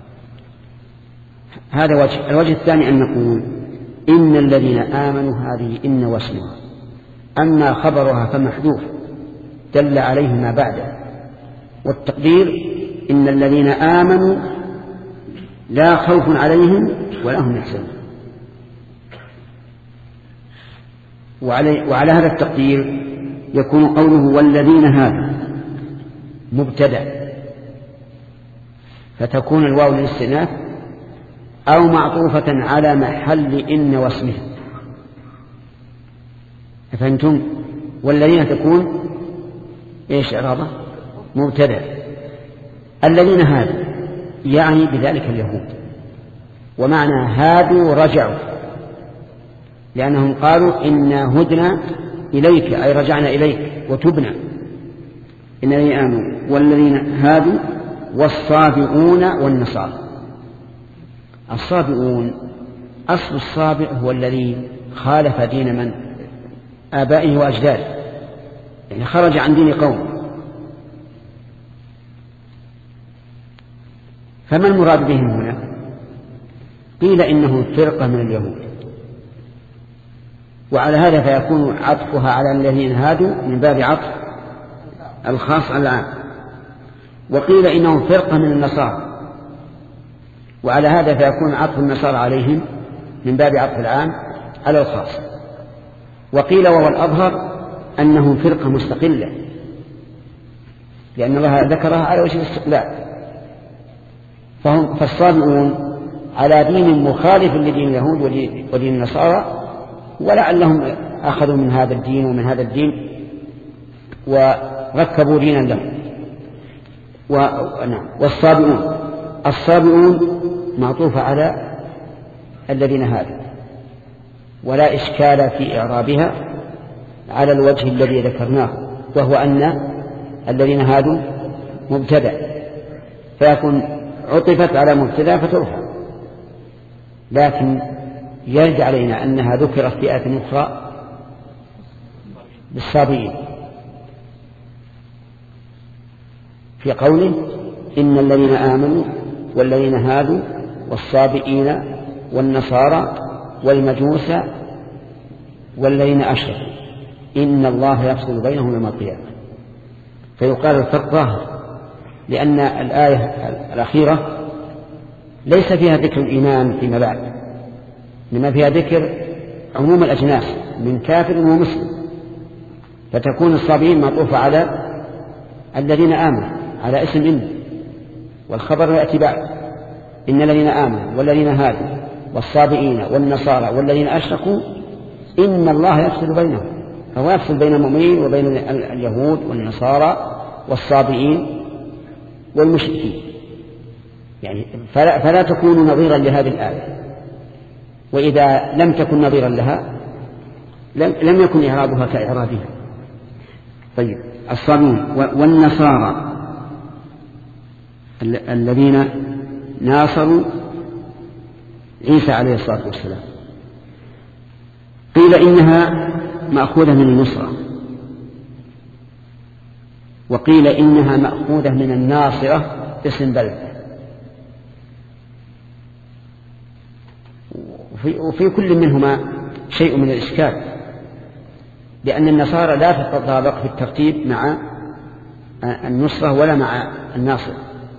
هذا وجه. الوجه الثاني أن نقول إن الذين آمنوا هذه إن واسمها، أما خبرها فمحذوف دل عليه ما بعده، والتقدير إن الذين آمنوا لا خوف عليهم ولا هم يحزنون. وعلى, وعلى هذا التقدير يكون قوله والذين هادوا مبتدأ، فتكون الواو للاستئناف أو معطوفة على محل إن واسمه. فهمتم؟ والذين تكون إيش إعرابه؟ مبتدأ. الذين هادوا يعني بذلك اليهود، ومعنى هادوا رجعوا، لأنهم قالوا إنا هدنا إليك أي رجعنا إليك وتبنا. إن الذين آمنوا والذين هادوا والصابئون والنصارى. الصابئون أصل الصابئ هو الذي خالف دين من آبائه وأجداده، يعني خرج عن دين قوم. فما المراد بهم هنا؟ قيل إنه فرقة من اليهود، وعلى هذا فيكون عطفها على الذين هادوا من باب عطف الخاص على العام. وقيل إنهم فرقة من النصارى، وعلى هذا فيكون عطف النصارى عليهم من باب عطف العام على الخاص. وقيل وهو الأظهر أنهم فرقة مستقلة، لأن الله ذكرها على وجه الاستقلال. فهم فالصابئون على دين مخالف لدين اليهود ودين النصارى، ولعلهم أخذوا من هذا الدين ومن هذا الدين وركبوا دينا لهم. والصابئون الصابئون معطوفة على الذين هادوا، ولا إشكال في إعرابها على الوجه الذي ذكرناه، وهو أن الذين هادوا مبتدأ، فيكون عطفت على مبتدأ فترفع. لكن يرد علينا أنها ذكرت في آية أخرى بالصابئين في قوله إن الذين آمنوا والذين هادوا والصابئين والنصارى والمجوس والذين أشركوا إن الله يفصل بينهم يوم القيامة. فيقال الفرق ظاهر، لأن الآية الأخيرة ليس فيها ذكر الإيمان فيما بعد، لما فيها ذكر عموم الأجناس من كافر ومسلم، فتكون الصابئين معطوفة على الذين آمنوا على اسم إن، والخبر يأتي بعد إن الذين آمنوا والذين هادوا والصابئين والنصارى والذين أشركوا إن الله يفصل بينهم، فهو يفصل بين المؤمنين وبين اليهود والنصارى والصابئين والمشركين. يعني فلا, فلا تكون نظيرا لهذه الآية، وإذا لم تكن نظيرا لها لم, لم يكن إعرابها كإعرابها. طيب الصابئون والنصارى الذين ناصروا عيسى عليه الصلاة والسلام، قيل إنها مأخوذة من النصرة، وقيل إنها مأخوذة من الناصرة اسم بلد. وفي, وفي كل منهما شيء من الإشكال، لأن النصارى لا تتطابق في الترتيب مع النصرة ولا مع الناصر،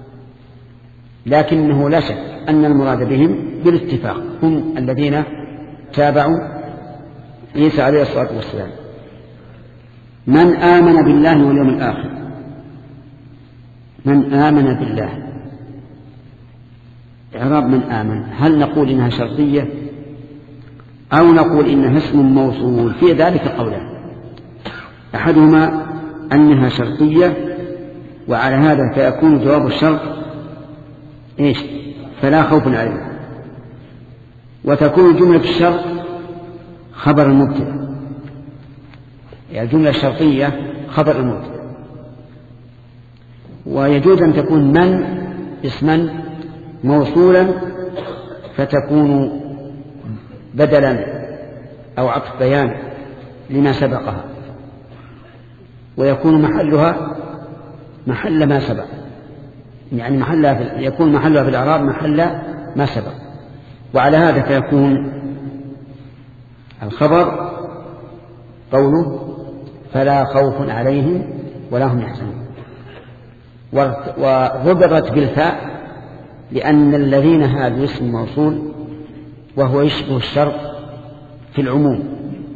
لكنه لا شك أن المراد بهم بالاتفاق هم الذين تابعوا عيسى عليه الصلاة والسلام. من آمن بالله واليوم الآخر، من آمن بالله، إعراب من آمن، هل نقول إنها شرطية أو نقول إنها اسم موصول؟ في ذلك قولان. أحدهما أنها شرطية، وعلى هذا فيكون جواب الشرط إيش؟ فلا خوف عليهم. وتكون جملة الشرط خبر المبتدأ، يعني الجملة الشرطية خبر المبتدأ. ويجوز أن تكون من اسما موصولا فتكون بدلا أو عطف بيان لما سبقها، ويكون محلها محل ما سبق، يعني محلها في يكون محلها في الإعراب محل ما سبق. وعلى هذا فيكون الخبر قوله فلا خوف عليهم ولا هم يحزنون، وضبطت بالفاء لأن الذين هذا اسم موصول وهو يشبه الشرط في العموم.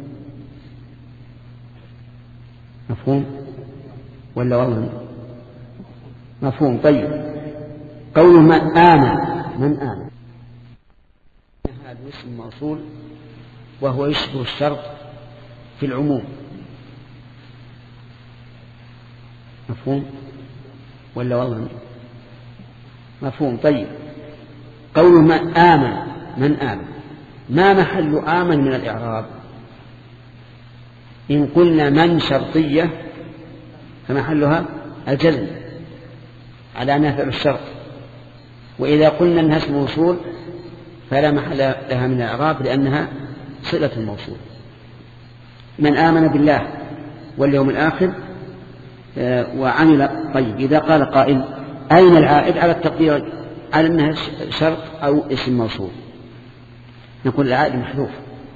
مفهوم ولا والله مفهوم؟ طيب، قوله من آمن، من آمن هذا اسم موصول وهو يشبه الشرط في العموم. مفهوم ولا والله مفهوم؟ طيب، قوله من آمن، من آمن ما محل آمن من الإعراب؟ إن قلنا من شرطية فمحلها الجزم على أنها فعل الشرط، وإذا قلنا أنها اسم موصول فلا محل لها من الإعراب لأنها صلة الموصول. من آمن بالله واليوم الآخر وعمل. طيب، إذا قال قائل أين العائد على التقدير على أنها شرط أو اسم موصول؟ نقول العائد محذوف،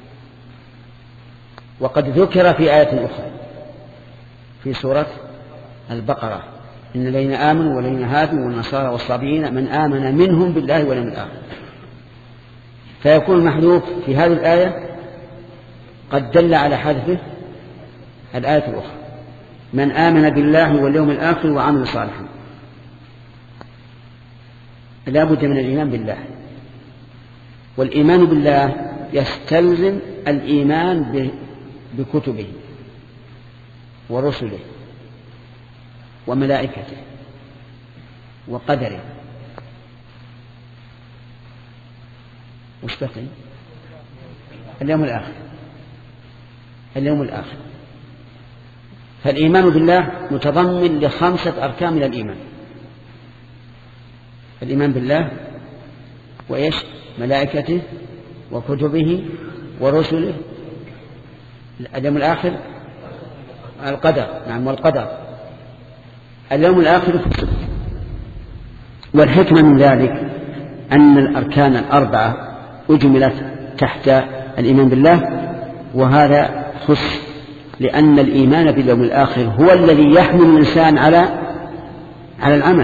وقد ذكر في آية أخرى في سورة البقرة إن الذين آمنوا والذين هادوا والنصارى والصابئين من آمن منهم بالله واليوم الآخر، فيكون المحذوف في هذه الآية قد دل على حذفه الآية الأخرى من آمن بالله واليوم الآخر وعمل صالحا. لا بد من الإيمان بالله، والإيمان بالله يستلزم الإيمان بكتبه ورسله وملائكته وقدره. وش بقي؟ اليوم الآخر، اليوم الآخر. فالإيمان بالله متضمن لخمسة أركان من الإيمان: الإيمان بالله وإيش؟ ملائكته وكتبه ورسله، اليوم الآخر، القدر. نعم، والقدر. اليوم الآخر. والحكمة من ذلك أن الأركان الأربعة أجملت تحت الإيمان بالله، وهذا خص لأن الإيمان باليوم الآخر هو الذي يحمل الإنسان على على العمل.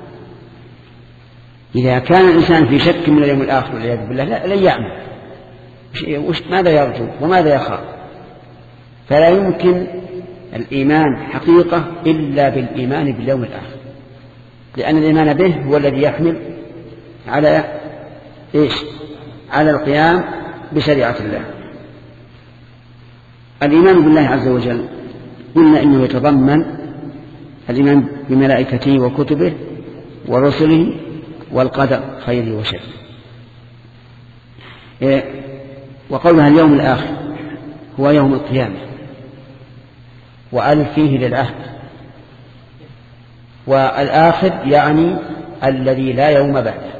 إذا كان الإنسان في شك من اليوم الآخر والعياذ بالله لن يعمل. ماذا يرجو وماذا يخاف؟ فلا يمكن الإيمان حقيقة إلا بالإيمان باليوم الآخر، لأن الإيمان به هو الذي يحمل على إيش؟ على القيام بشريعة الله. الإيمان بالله عز وجل قلنا إنه يتضمن الإيمان بملائكته وكتبه ورسله والقدر خيره وشره. إيه؟ وقولها اليوم الآخر هو يوم القيامة، وألف فيه للعهد، والآخر يعني الذي لا يوم بعده،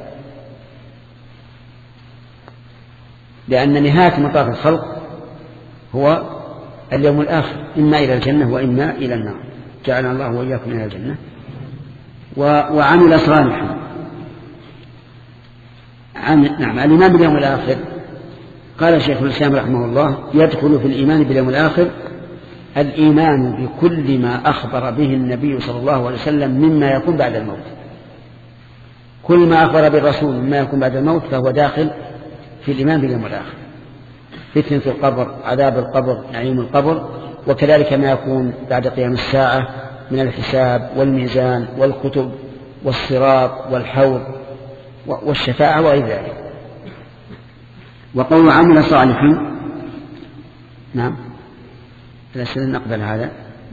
لأن نهاية مطاف الخلق هو اليوم الآخر، إما إلى الجنة وإما إلى النار. جعلنا الله وإياكم من الجنة. وعمل صالحا. نعم، الإيمان باليوم الآخر قال شيخ الإسلام رحمه الله يدخل في الإيمان باليوم الآخر الإيمان بكل ما أخبر به النبي صلى الله عليه وسلم مما يكون بعد الموت. كل ما أخبر بالرسول مما يكون بعد الموت فهو داخل في الإيمان باليوم الآخر: فتنة القبر، عذاب القبر، نعيم القبر، وكذلك ما يكون بعد قيام الساعة من الحساب والميزان والكتب والصراط والحوض والشفاعة وغير ذلك. وقول عمل صالحا، نعم، لا نقبل هذا،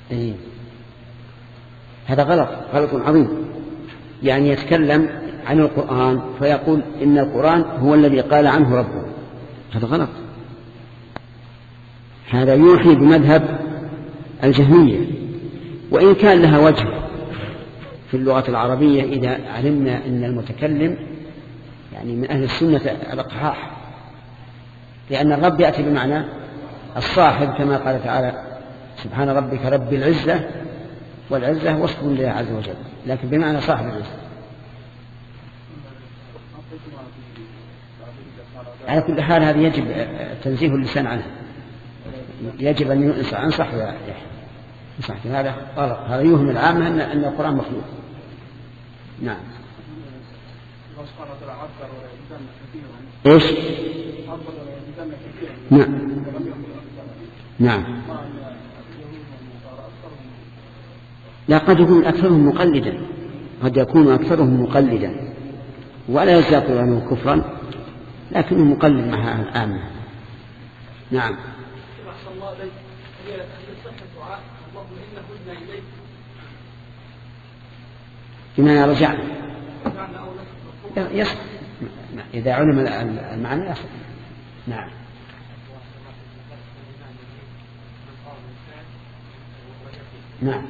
إيه؟ هذا غلط، غلط عظيم. يعني يتكلم عن القرآن فيقول إن القرآن هو الذي قال عنه ربه، هذا غلط. هذا يوحي بمذهب الجهمية، وإن كان لها وجه في اللغة العربية إذا علمنا أن المتكلم يعني من أهل السنة الأقحاح، لأن الرب يأتي بمعنى الصاحب كما قال تعالى سبحان ربك رب العزة، والعزة وصف لله عز وجل، لكن بمعنى صاحب العزة. على كل حال هذه يجب تنزيه اللسان عنه، يجب أن ينصح ينصح في هذا غلط، هذا يوهم العامة أن أن القرآن مخلوق. نعم. إيش؟ نعم. نعم. لا، قد يكون أكثرهم مقلدا، قد يكون أكثرهم مقلدا ولا يزال عنه كفرا، لكنه مقلد مع العامة. نعم. بما رجعنا يصح إذا علم المعنى يصح. نعم. نعم.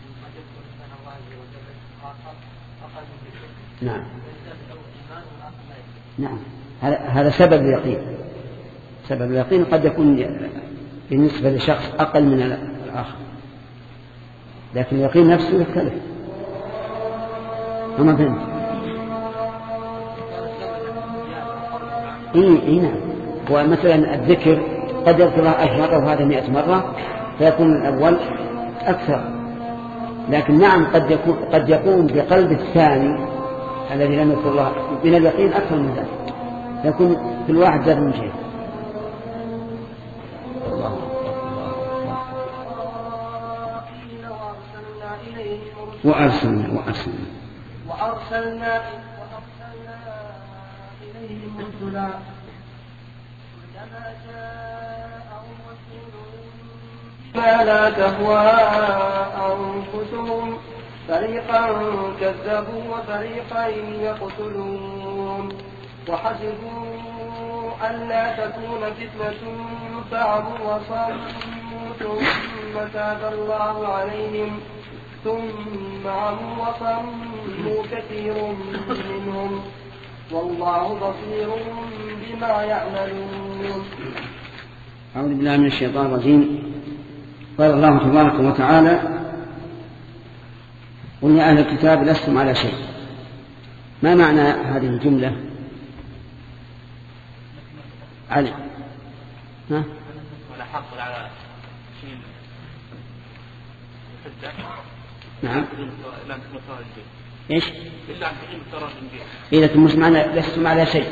نعم. نعم. هذا سبب اليقين. سبب اليقين قد يكون بالنسبة لشخص أقل من الآخر، لكن اليقين نفسه يختلف. أما فهمت؟ إيه إيه نعم. ومثلا الذكر قد يذكره عشر مرة وهذا مئة مرة فيكون الأول أكثر، لكن نعم قد يكون قد يقوم بقلب الثاني الذي لم يذكر الله من اليقين أكثر من ذلك، يكون في الواحد زاد من شيء. وأرسلنا وأرسلنا وأرسلنا إليهم رسلا كما جاءهم رسول ما لا تهوى أنفسهم فريقا كذبوا وفريقا يقتلون وحسبوا ألا تكون فتنة فعموا وصموا ثم تاب الله عليهم ثم عموا وصموا كثير منهم والله بصير بما يعملون. أعوذ بالله من الشيطان الرجيم. قال الله تبارك وتعالى قل يا أهل الكتاب لستم على شيء. ما معنى هذه الجملة؟ علي ها؟ ولا حق على شيء نعم. لا تمثل إيش؟ إلا عن تقييم التوراة والإنجيل. إذا تمس معنا لستم على شيء.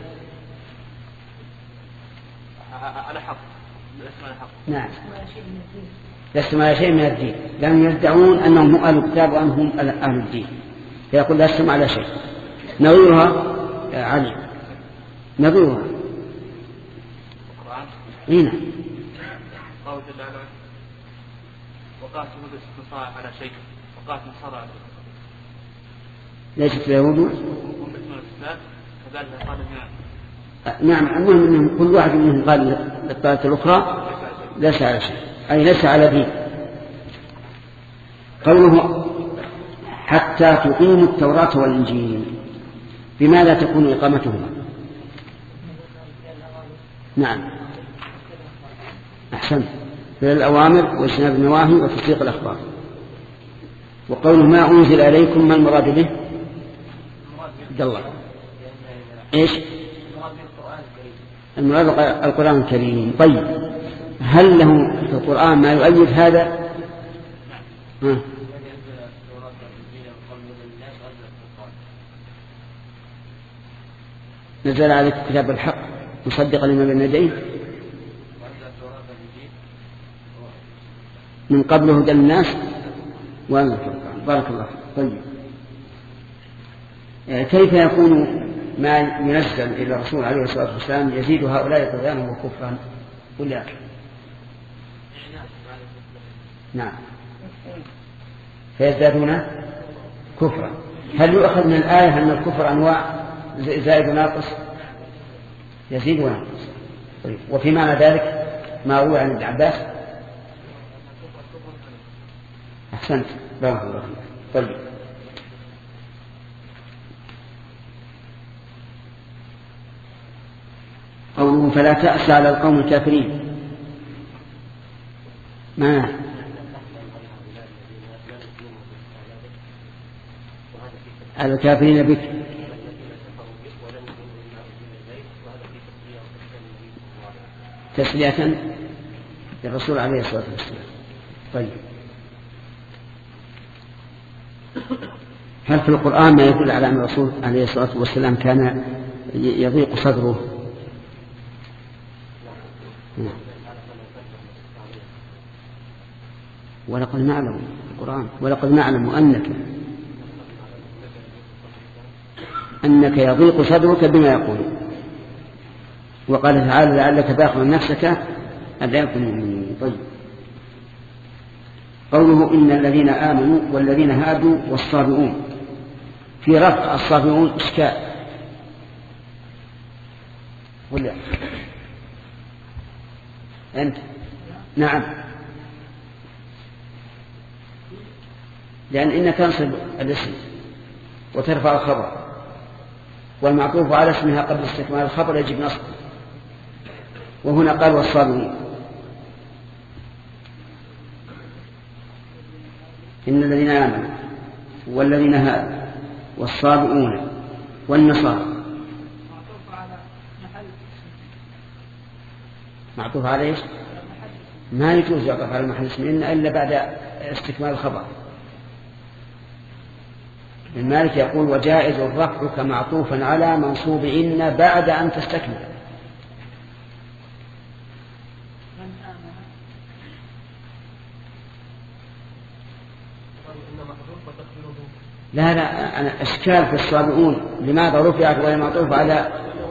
على حق. لستم على حق. نعم. لستم على شيء من الدين، لأنهم يدعون أنهم أهل الكتاب وأنهم أهل الدين، فيقول لستم على شيء. نظيرها علي. نظيرها. هنا. قال جل وعلا وقاتل النصارى على شيء وقاتل النصارى على شيء. ليست اليهود كذلك قال نعم. المهم أنهم كل واحد منهم قال للطائفة الأخرى ليس على شيء، أي ليس على دين. قوله حتى تقيموا التوراة والإنجيل، بماذا تكون إقامتهما؟ نعم أحسنت، فعل الأوامر واجتناب النواهي وتصديق الأخبار. وقوله ما أنزل إليكم ما المراد به؟ عبد الله إيش؟ المراد القرآن الكريم. طيب هل له في القرآن ما يؤيد هذا؟ ها؟ نزل عليك كتاب الحق مصدقا لما بين يديه من قبل هدى الناس وأنزل الفرقان. بارك الله فيك. طيب كيف يكون ما ينزل إلى الرسول عليه الصلاة والسلام يزيد هؤلاء طغيانا وكفرا؟ قل لا. نعم فيزدادون كفرا. هل يؤخذ من الآية أن الكفر أنواع زائد وناقص؟ يزيد وناقص. طيب. وفي معنى ذلك ما روى عن ابن عباس. أحسنت بارك الله فيك. طيب قوله فلا تأس على القوم الكافرين ما على الكافرين بك تسلية للرسول عليه الصلاة والسلام. طيب هل في القرآن ما يدل على أن الرسول عليه الصلاة والسلام كان يضيق صدره؟ ولقد نعلم القرآن ولقد نعلم أنك أنك يضيق صدرك بما يقول. وقال تعالى لعلك باخع نفسك ألا يكونوا مؤمنين. طيب قوله إن الذين آمنوا والذين هادوا والصابئون، في رفع الصابئون إشكال ولا أنت؟ نعم، لأن إنك تنصب الاسم وترفع الخبر، والمعطوف على اسمها قبل استكمال الخبر يجب نصب. وهنا قال والصابئون. إن الذين آمنوا والذين هادوا والصابئون والنصارى معطوف على إيش؟ ما يجوز يعطف على محل اسم إن إلا بعد استكمال الخبر. المالك يقول وجائز الرفع كمعطوفا على منصوب إن بعد أن تستكمل. لا لا أنا أشكال في الصابئون لماذا رفعت وهي معطوفة على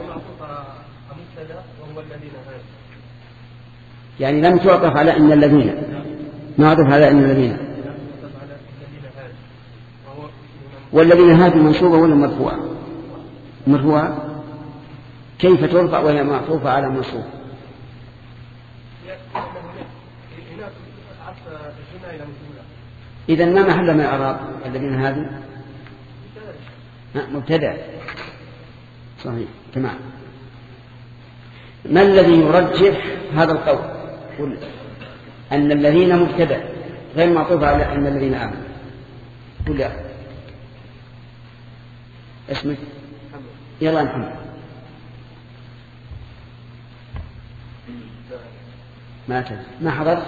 يعني لم تعطف على إن الذين معطوف على إن الذين والذين هادوا منصوبة ولا مرفوعة؟ مرفوعة. كيف ترفع وهي معطوفة على منصوب؟ إذن ما محل من الإعراب الذين هادوا؟ مبتدأ صحيح تمام. ما الذي يرجح هذا القول؟ قل أن الذين مبتدأ غير معطوف على أن الذين آمنوا. قل يا أخي اسمك يلا محمد. ما تدري ما حضرت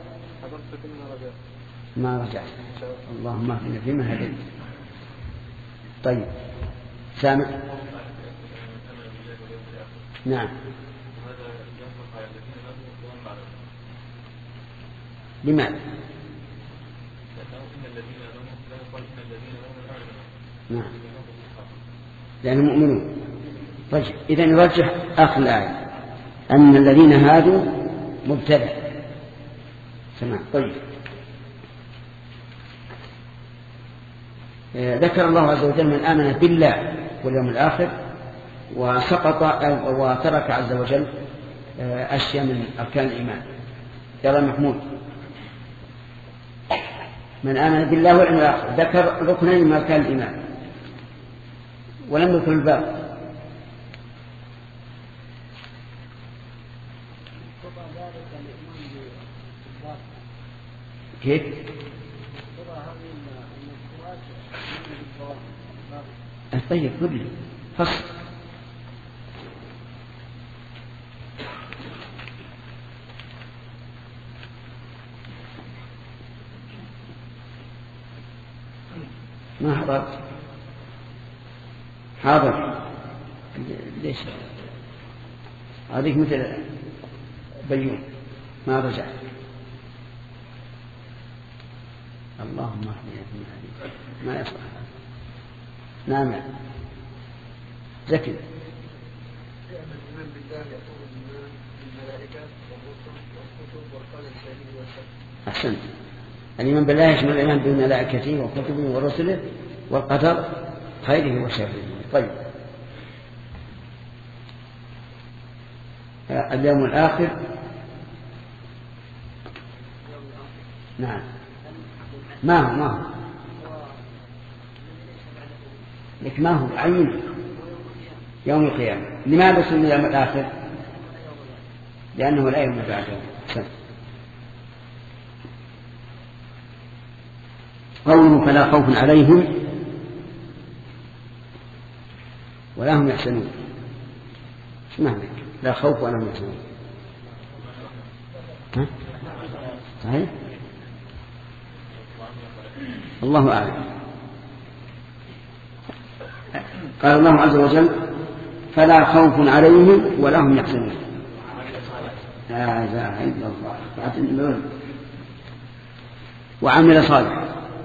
ما رجعت. اللهم اهدنا فيما هديت. طيب سامع. نعم لماذا؟ نعم لأنهم مؤمنون. طيب إذن يرجح آخر الآية أن الذين هادوا مبتدأ. سمع. طيب ذكر الله عز وجل من آمن بالله واليوم الآخر وسقط وترك عز وجل أشياء من أركان الإيمان. يرى محمود من آمن بالله واليوم الآخر ذكر ركنين من أركان الإيمان ولم يذكر الباقي. كيف؟ طيب كله فصل. ما حضرت؟ حاضر. ليش هذيك مثل بيوم ما رجع. اللهم اهدنا فيمن هديت ما يصلح. نعم زكي. أحسنت. الإيمان بالله يشمل الإيمان بملائكته وكتبه ورسله والقدر خيره وشره. طيب، اليوم الآخر. نعم، ما هو ما هو لك ما هو عين يوم القيامة. لماذا سمي اليوم الآخر؟ لأنه لا يوم بعده. قوله فلا خوف عليهم ولا هم يحزنون. ايش معنى لا خوف ولا هم يحزنون؟ ها؟ صحيح؟ الله أعلم. قال الله عز وجل فلا خوف عليهم ولا هم يحزنون. لا إله إلا الله. وعمل صالحا،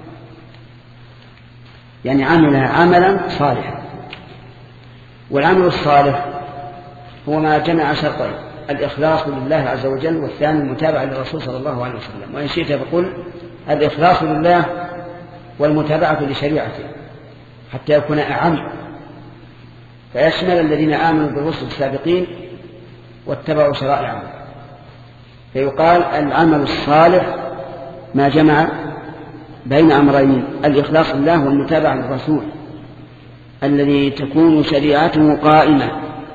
يعني عمل عملا صالحا. والعمل الصالح هو ما جمع شرطين: الإخلاص لله عز وجل، والثاني المتابعة للرسول صلى الله عليه وسلم. وإن شئت فقل الإخلاص لله والمتابعة لشريعته حتى يكون أعم، فيشمل الذين آمنوا بالرسل السابقين واتبعوا شرائعهم. فيقال العمل الصالح ما جمع بين أمرين: الإخلاص لله والمتابعة للرسول الذي تكون شريعته قائمة.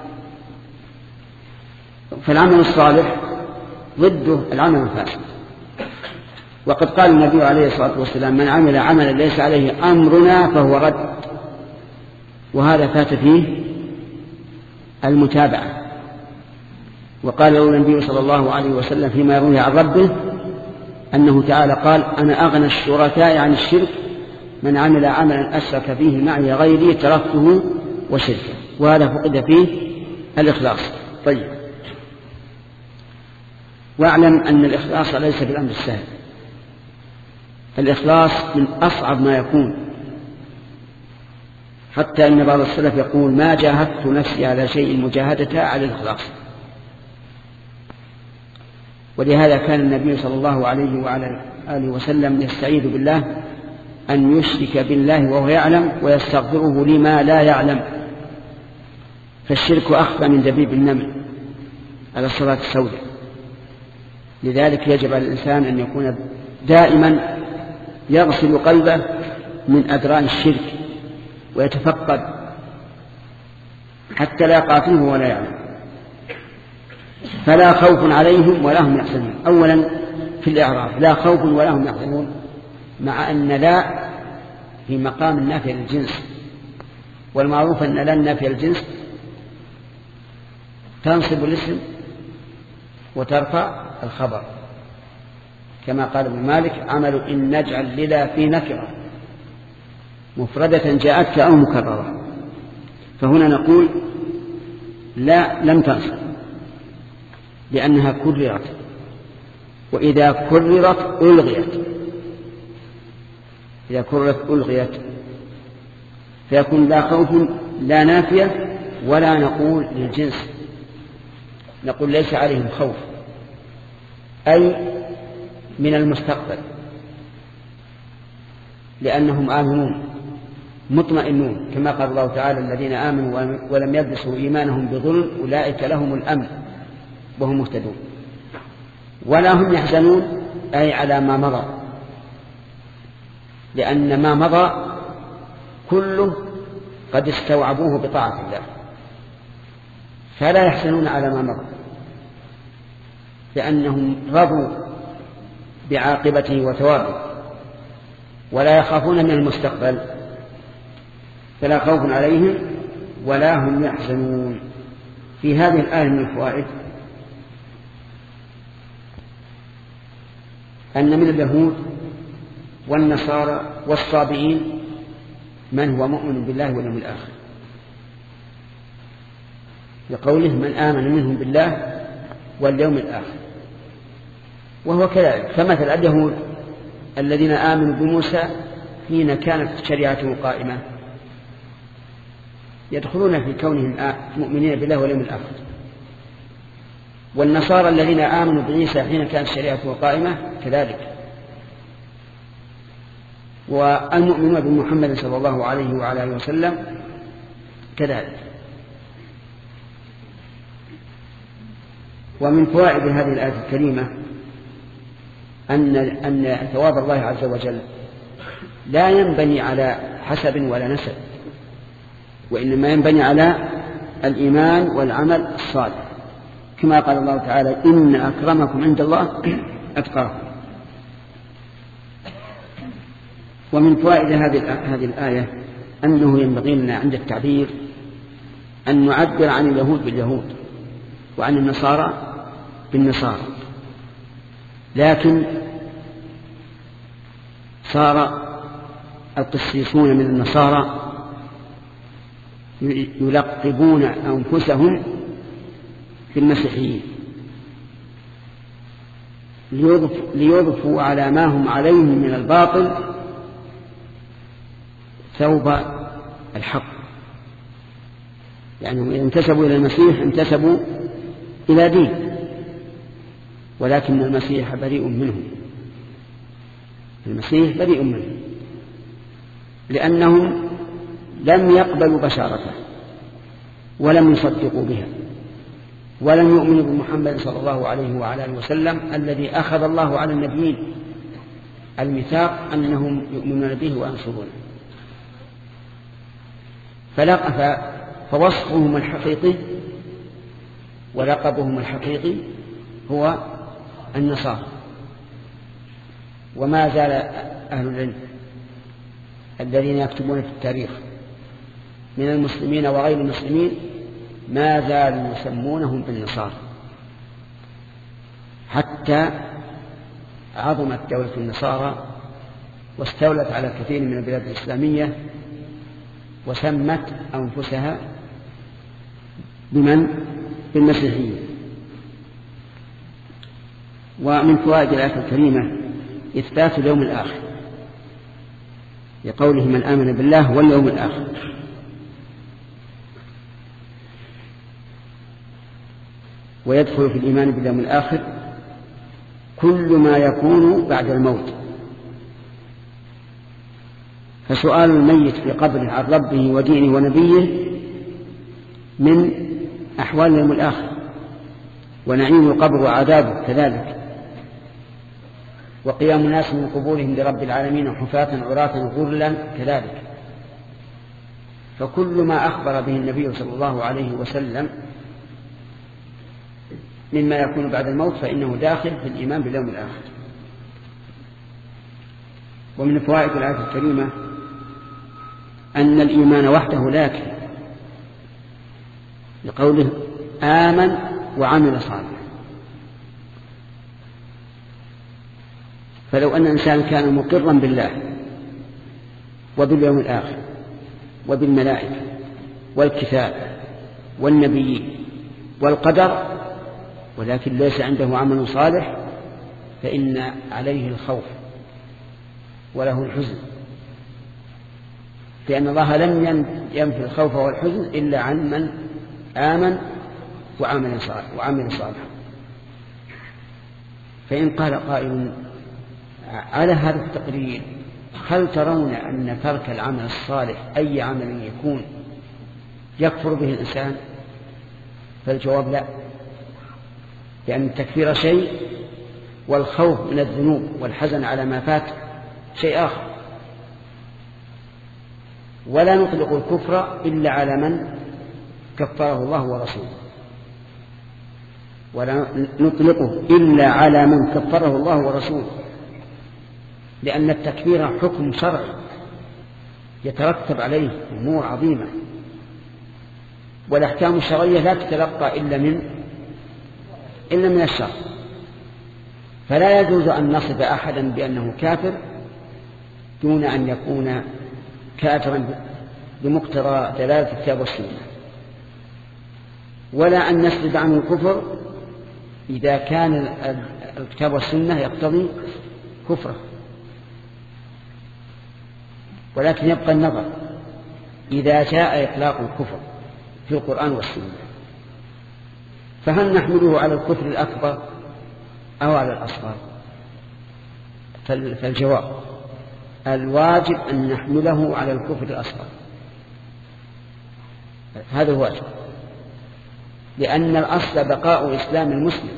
فالعمل الصالح ضده العمل الفاسد. وقد قال النبي عليه الصلاة والسلام: من عمل عملا ليس عليه أمرنا فهو رد. وهذا فات فيه المتابعة. وقال له النبي صلى الله عليه وسلم فيما يروي عن ربه أنه تعالى قال: أنا أغنى الشركاء عن الشرك، من عمل عملا أشرك فيه معي غيري تركته وشركه. وهذا فقد فيه الإخلاص. طيب، واعلم أن الإخلاص ليس بالأمر السهل. الإخلاص من أصعب ما يكون، حتى أن بعض السلف يقول: ما جاهدت نفسي على شيء مجاهدة على الإخلاص. ولهذا كان النبي صلى الله عليه وعلى آله وسلم يستعيذ بالله أن يشرك بالله وهو يعلم ويستغفره لما لا يعلم، فالشرك أخفى من دبيب النمل على الصلاة السوداء. لذلك يجب على الإنسان أن يكون دائما يغسل قلبه من أدران الشرك ويتفقد حتى لا يقع فيه ولا يعلم. فلا خوف عليهم ولا هم يحزنون. أولا في الإعراب لا خوف ولا هم يحزنون، مع أن لا في مقام النافية للجنس، والمعروف أن لا النافية للجنس تنصب الاسم وترفع الخبر، كما قال ابن مالك: عمل إن نجعل للا في نكرة مفردة جاءتك أو مكررة. فهنا نقول لا لم تنصب لأنها كررت، وإذا كررت ألغيت. إذا كررت ألغيت فيكون لا خوف لا نافية، ولا نقول للجنس، نقول ليس عليهم خوف، أي من المستقبل، لأنهم آمنون مطمئنون، كما قال الله تعالى: الذين آمنوا ولم يلبسوا إيمانهم بظلم أولئك لهم الأمن وهم مهتدون. ولا هم يحزنون أي على ما مضى، لأن ما مضى كله قد استوعبوه بطاعة الله، فلا يحزنون على ما مضى لأنهم رضوا بعاقبته وثوابه، ولا يخافون من المستقبل. فلا خوف عليهم ولا هم يحزنون. في هذه الآية من الفوائد أن من اليهود والنصارى والصابئين من هو مؤمن بالله واليوم الآخر، لقوله: من آمن منهم بالله واليوم الآخر. وهو كذلك. فمثل اليهود الذين آمنوا بموسى حين كانت شريعته قائمة يدخلون في كونهم مؤمنين بالله واليوم الآخر، والنصارى الذين آمنوا بعيسى حين كانت شريعته قائمة كذلك. والمؤمنون بمحمد صلى الله عليه وعلى آله وسلم كذلك. ومن فوائد هذه الآية الكريمة أن أن ثواب الله عز وجل لا ينبني على حسب ولا نسب، وإنما ينبني على الإيمان والعمل الصالح، كما قال الله تعالى: إن أكرمكم عند الله أتقاكم. ومن فوائد هذه الآية أنه ينبغي لنا عند التعبير أن نعبر عن اليهود باليهود وعن النصارى بالنصارى، لكن صار القسيسون من النصارى يلقبون أنفسهم بالمسيحيين ليضفوا على ما هم عليه من الباطل ثوب الحق. يعني إذا انتسبوا إلى المسيح انتسبوا إلى دين، ولكن المسيح بريء منهم، المسيح بريء منهم لأنهم لم يقبلوا بشارته ولم يصدقوا بها ولم يؤمنوا بمحمد صلى الله عليه وعلى آله وسلم الذي أخذ الله على النبيين الميثاق أنهم يؤمنون به وينصرونه. فوصفهم الحقيقي ولقبهم الحقيقي هو النصارى. وما زال أهل العلم الذين يكتبون في التاريخ من المسلمين وغير المسلمين ما زالوا يسمونهم بالنصارى، حتى عظمت دولة النصارى واستولت على كثير من البلاد الإسلامية وسمت أنفسها بمن؟ بالمسيحيين. ومن فوائد الآية الكريمة إثبات اليوم الآخر، لقوله: من آمن بالله واليوم الآخر. ويدخل في الإيمان باليوم الآخر كل ما يكون بعد الموت، فسؤال الميت في قبره عن ربه ودينه ونبيه من أحوال اليوم الآخر، ونعيم القبر وعذابه كذلك، وقيام الناس من قبورهم لرب العالمين حفاة عراة غرلا كذلك. فكل ما أخبر به النبي صلى الله عليه وسلم مما يكون بعد الموت فإنه داخل في الإيمان باليوم الآخر. ومن فوائد الآية الكريمة أن الإيمان وحده لا يكفي، لقوله: آمن وعمل صالحا. فلو أن الإنسان كان مقرا بالله وباليوم الآخر وبالملائكة والكتاب والنبيين والقدر، ولكن ليس عنده عمل صالح، فإن عليه الخوف وله الحزن، لأن الله لم ينفي الخوف والحزن إلا عن من آمن وعمل صالح وعمل صالحا. فإن قال قائل: على هذا التقرير هل ترون أن ترك العمل الصالح أي عمل يكون يكفر به الإنسان؟ فالجواب لا، لأن التكفير شيء والخوف من الذنوب والحزن على ما فات شيء آخر. ولا نطلق الكفر إلا على من كفره الله ورسوله، ولا نطلقه إلا على من كفره الله ورسوله، لأن التكفير حكم شرعي يترتب عليه أمور عظيمة، والأحكام الشرعية لا تتلقى إلا من إلا من الشرع. فلا يجوز أن نصف أحدا بأنه كافر دون أن يكون كافرا بمقتضى دلالة الكتاب والسنة، ولا أن نسلب عنه الكفر إذا كان الكتاب والسنة يقتضي كفره. ولكن يبقى النظر إذا جاء إطلاق الكفر في القرآن والسنة، فهل نحمله على الكفر الأكبر أو على الأصغر؟ فالجواب الواجب أن نحمله على الكفر الأصغر، هذا هو واجب، لأن الأصل بقاء إسلام المسلم،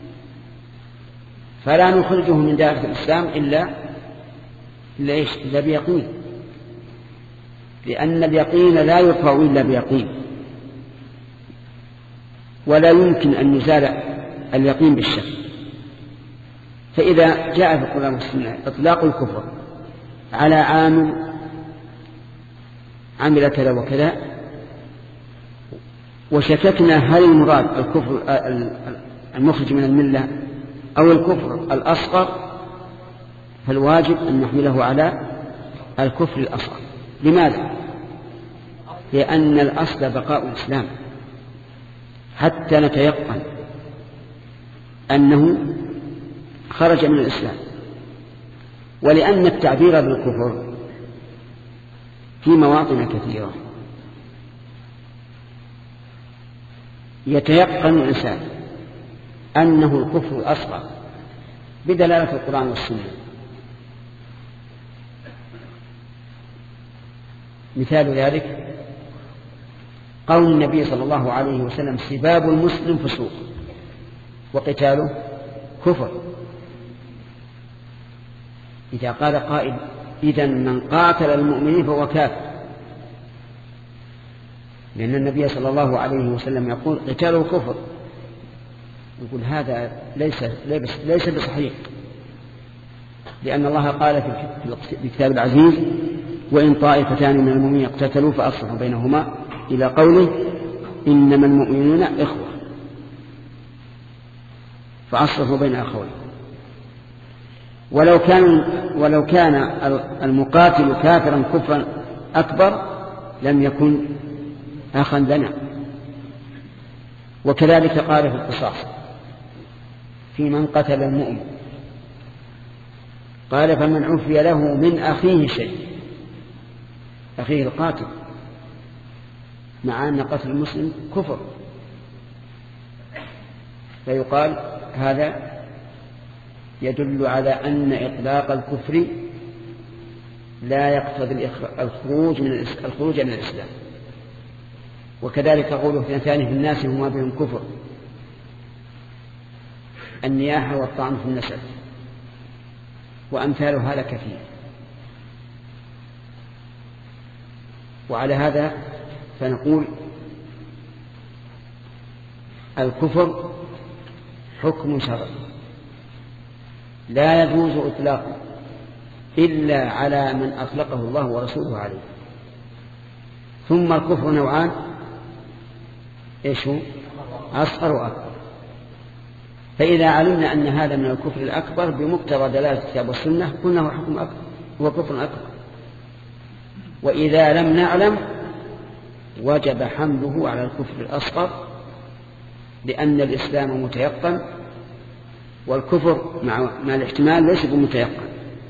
فلا نخرجه من دائرة الإسلام إلا إلا إيش؟ إلا بيقين، لأن اليقين لا يرفع إلا بيقين، ولا يمكن أن يزال اليقين بالشك. فإذا جاء في القرآن والسنة إطلاق الكفر على عامل عمل كذا وكذا، وشككنا هل المراد الكفر المخرج من الملة أو الكفر الأصغر، فالواجب أن نحمله على الكفر الأصغر. لماذا؟ لأن الأصل بقاء الإسلام حتى نتيقن أنه خرج من الإسلام، ولأن التعبير بالكفر في مواطن كثيرة يتيقن الإنسان أنه الكفر الأصغر بدلالة القرآن والسنة. مثال ذلك قول النبي صلى الله عليه وسلم: سباب المسلم فسوق وقتاله كفر. إذا قال قائل: إذن من قاتل المؤمنين فهو كافر، لأن النبي صلى الله عليه وسلم يقول قتاله كفر، يقول هذا ليس ليس بصحيح، لأن الله قال في الكتاب العزيز: وإن طائفتان من المؤمنين اقتتلوا فأصلحوا بينهما، إلى قوله: إنما المؤمنون إخوة فأصلحوا بين أخوين. ولو كان ولو كان المقاتل كافرا كفرا أكبر لم يكن أخا لنا. وكذلك قال في القصاص في من قتل المؤمن، قال: فمن عفي له من أخيه شيء، أخيه القاتل، مع أن قتل المسلم كفر، فيقال هذا يدل على أن إطلاق الكفر لا يقتضي الخروج من الخروج من الإسلام. وكذلك قوله: اثنتان في الناس هما بهم كفر، النياحة والطعن في النسب، وأمثال هذا كثير. وعلى هذا فنقول الكفر حكم شرعي لا يجوز إطلاقه إلا على من أطلقه الله ورسوله عليه. ثم الكفر نوعان: إيش هو؟ أصغر وأكبر. فإذا علمنا أن هذا من الكفر الأكبر بمقتضى دلالة الكتاب والسنة قلنا هو حكم أكبر، هو كفر أكبر. وإذا لم نعلم وجب حمله على الكفر الأصغر، لأن الإسلام متيقن والكفر مع, مع الاحتمال ليس بمتيقن،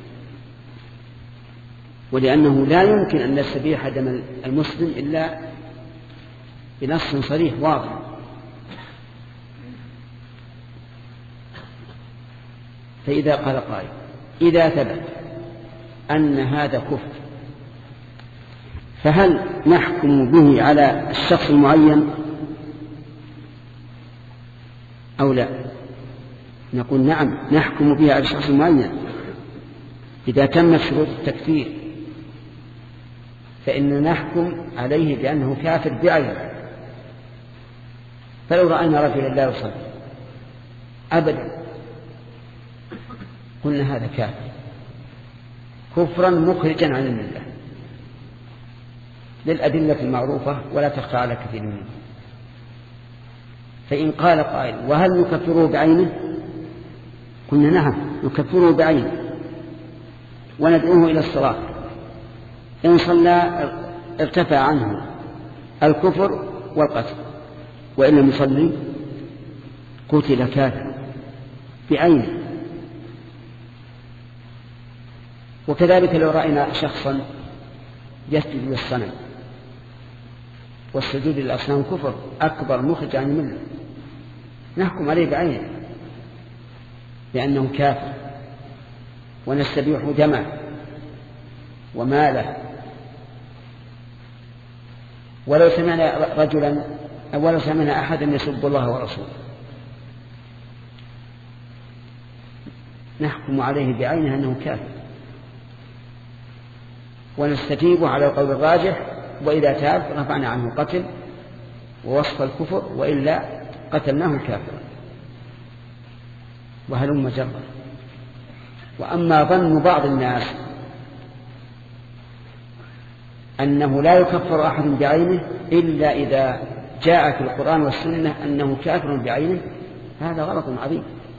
ولأنه لا يمكن أن نستبيح دم المسلم إلا بنص صريح واضح. فإذا قال قائل: إذا ثبت أن هذا كفر فهل نحكم به على الشخص المعين أو لا؟ نقول نعم، نحكم به على الشخص المعين إذا تمت شروط التكفير، فإننا نحكم عليه بأنه كافر بعينه. فلو رأينا رجلا لا يصلي أبدا قلنا هذا كافر كفرا مخرجا عن الملة للأدلة المعروفة ولا تخفى على كثير منه. فإن قال قائل: وهل نكفره بعينه؟ قلنا نعم، نكفره بعينه وندعوه إلى الصلاة. إن صلى ارتفع عنه الكفر والقتل، وإن لم يصلي قتل كافر بعينه. وكذلك لو رأينا شخصا يسجد للصنم، والسجود للأصنام كفر أكبر مخرج عن الملة، نحكم عليه بعينه بأنه كافر ونستبيح دمه وماله. ولو سمعنا رجلا ولو سمعنا أحدا يسب الله ورسوله نحكم عليه بعينه أنه كافر، ونستجيب على القول الراجح، وإذا تاب رفعنا عنه قتل ووصف الكفر، وإلا قتلناه كافرا، وهلم جرا. وأما ظن بعض الناس أنه لا يكفر أحد بعينه إلا إذا جاء في القرآن والسنة أنه كافر بعينه، هذا غلط عظيم،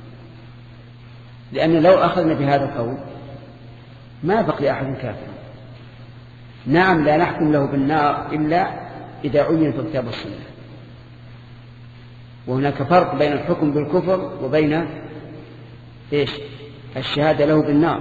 لأن لو أخذنا بهذا القول ما بقي أحد كافر. نعم لا نحكم له بالنار إلا إذا عين في الكتاب والسنة، وهناك فرق بين الحكم بالكفر وبين إيش الشهادة له بالنار.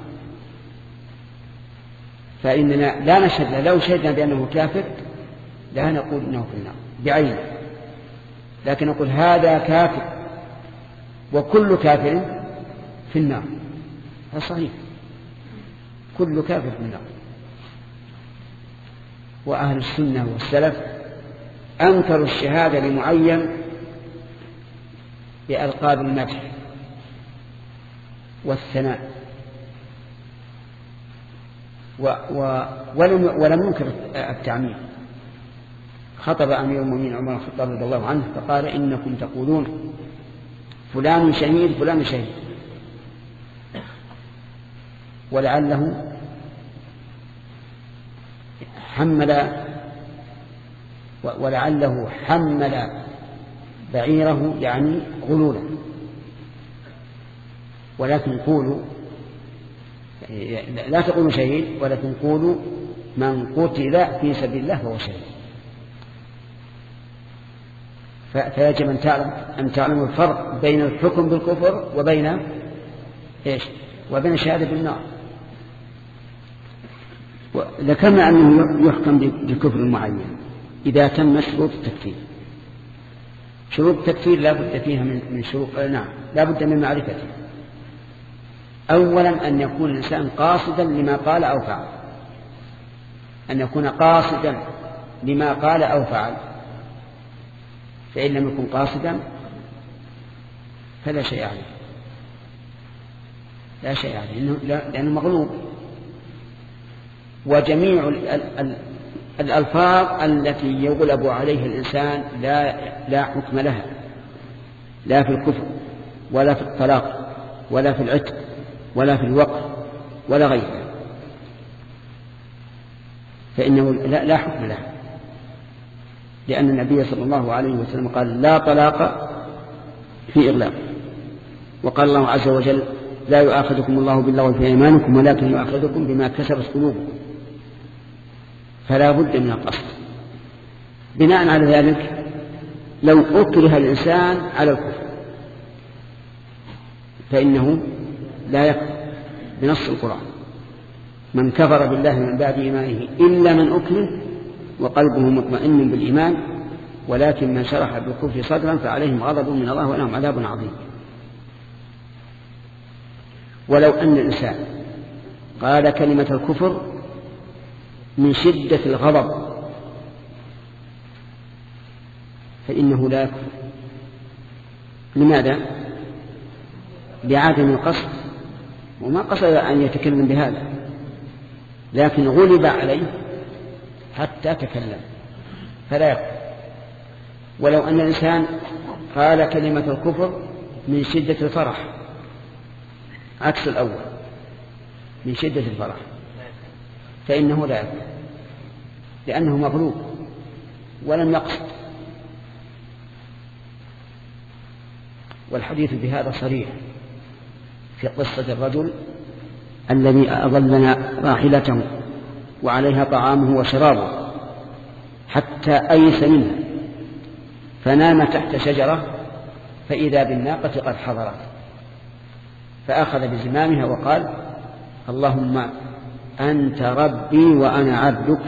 فإننا لا نشهد لو شهدنا بأنه كافر لا نقول إنه في النار بعينه، لكن نقول هذا كافر وكل كافر في النار. هذا صحيح، كل كافر في النار. وأهل السنة والسلف أنكروا الشهادة لمعين بألقاب المدح والثناء، و و ولم, ولم ينكر التعميم. خطب أمير المؤمنين عمر بن الخطاب رضي الله عنه فقال إنكم تقولون فلان شهيد فلان شهيد، ولعله حمل ولعله حمل بعيره يعني غلولا، ولكن قولوا لا تقولوا شهيد، ولكن قولوا من قتل في سبيل الله فهو شهيد. فيجب أن تعلم أن تعلم الفرق بين الحكم بالكفر وبين إيش وبين الشهادة بالنار. ذكرنا أنه يحكم بكفر معين إذا تم شروط التكفير. شروط التكفير لا بد فيها من شروط نعم لا بد من معرفته. أولا أن يكون الإنسان قاصدا لما قال أو فعل، أن يكون قاصدا لما قال أو فعل، فإن لم يكن قاصدا فلا شيء عليه، لا شيء عليه لأنه مغلوب. وجميع الألفاظ التي يغلب عليها الإنسان لا, لا حكم لها، لا في الكفر ولا في الطلاق ولا في العتق ولا في الوقف ولا غيرها، فإنه لا حكم لها، لأن النبي صلى الله عليه وسلم قال لا طلاق في إغلاق، وقال الله عز وجل لا يؤاخذكم الله باللغو في أيمانكم ولكن يؤاخذكم بما كسبت قلوبكم، فلا بد من القصد. بناء على ذلك لو أكره الإنسان على الكفر فإنه لا يكفر بنص القرآن، من كفر بالله من بعد إيمانه إلا من أكره وقلبه مطمئن بالإيمان ولكن من شرح بالكفر صدرا فعليهم غضب من الله ولهم عذاب عظيم. ولو أن الإنسان قال كلمة الكفر من شدة الغضب فإنه لا يكفر. لماذا؟ لعدم القصد، وما قصد أن يتكلم بهذا، لكن غلب عليه حتى تكلم فلا يكفر. ولو أن الإنسان قال كلمة الكفر من شدة الفرح، عكس الأول، من شدة الفرح، فإنه لا يكفر لأنه مغلوب ولم يقصد. والحديث بهذا صريح في قصة الرجل الذي أضلنا راحلته وعليها طعامه وشرابه حتى أيس منها فنام تحت شجرة فإذا بالناقة قد حضرت فأخذ بزمامها وقال اللهم أنت ربي وأنا عبدك.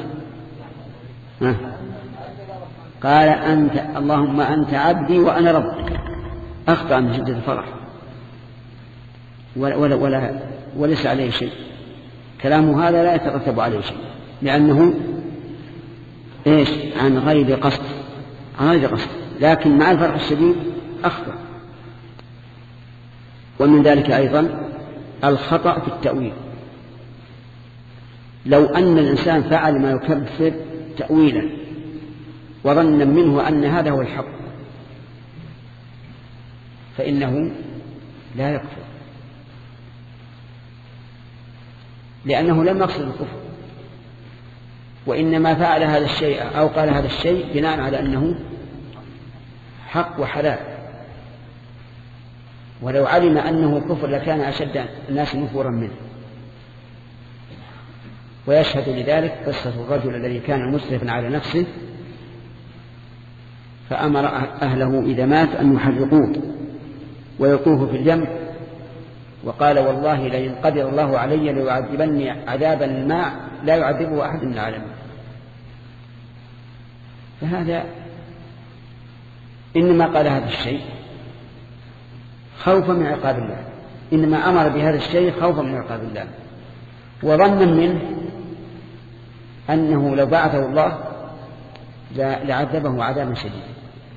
قال أنت اللهم أنت عبدي وأنا ربك، أخطأ من شدة الفرح ولا ولا وليس عليه شيء، كلامه هذا لا يترتب عليه شيء، لأنه إيش؟ عن غير قصد، عن غير قصد، لكن مع الفرق الشديد أخطأ. ومن ذلك أيضا الخطأ في التأويل. لو أن الإنسان فعل ما يكفر تأويلا وظنا منه أن هذا هو الحق فإنه لا يكفر، لأنه لم يقصد الكفر، وإنما فعل هذا الشيء أو قال هذا الشيء بناء على أنه حق وحلال، ولو علم أنه كفر لكان أشد الناس نفورا منه. ويشهد لذلك قصة الرجل الذي كان مسرفا على نفسه فأمر أهله إذا مات أن يحرقوه ويلقوه في الجنب، وقال والله لئن قدر الله علي ليعذبني عذابا ما لا يعذبه أحد من العالمين. فهذا إنما قال هذا الشيء خوفا من عقاب الله، إنما أمر بهذا الشيء خوفا من عقاب الله، وظنا منه أنه لو بعثه الله لعذبه عذابا شديدا.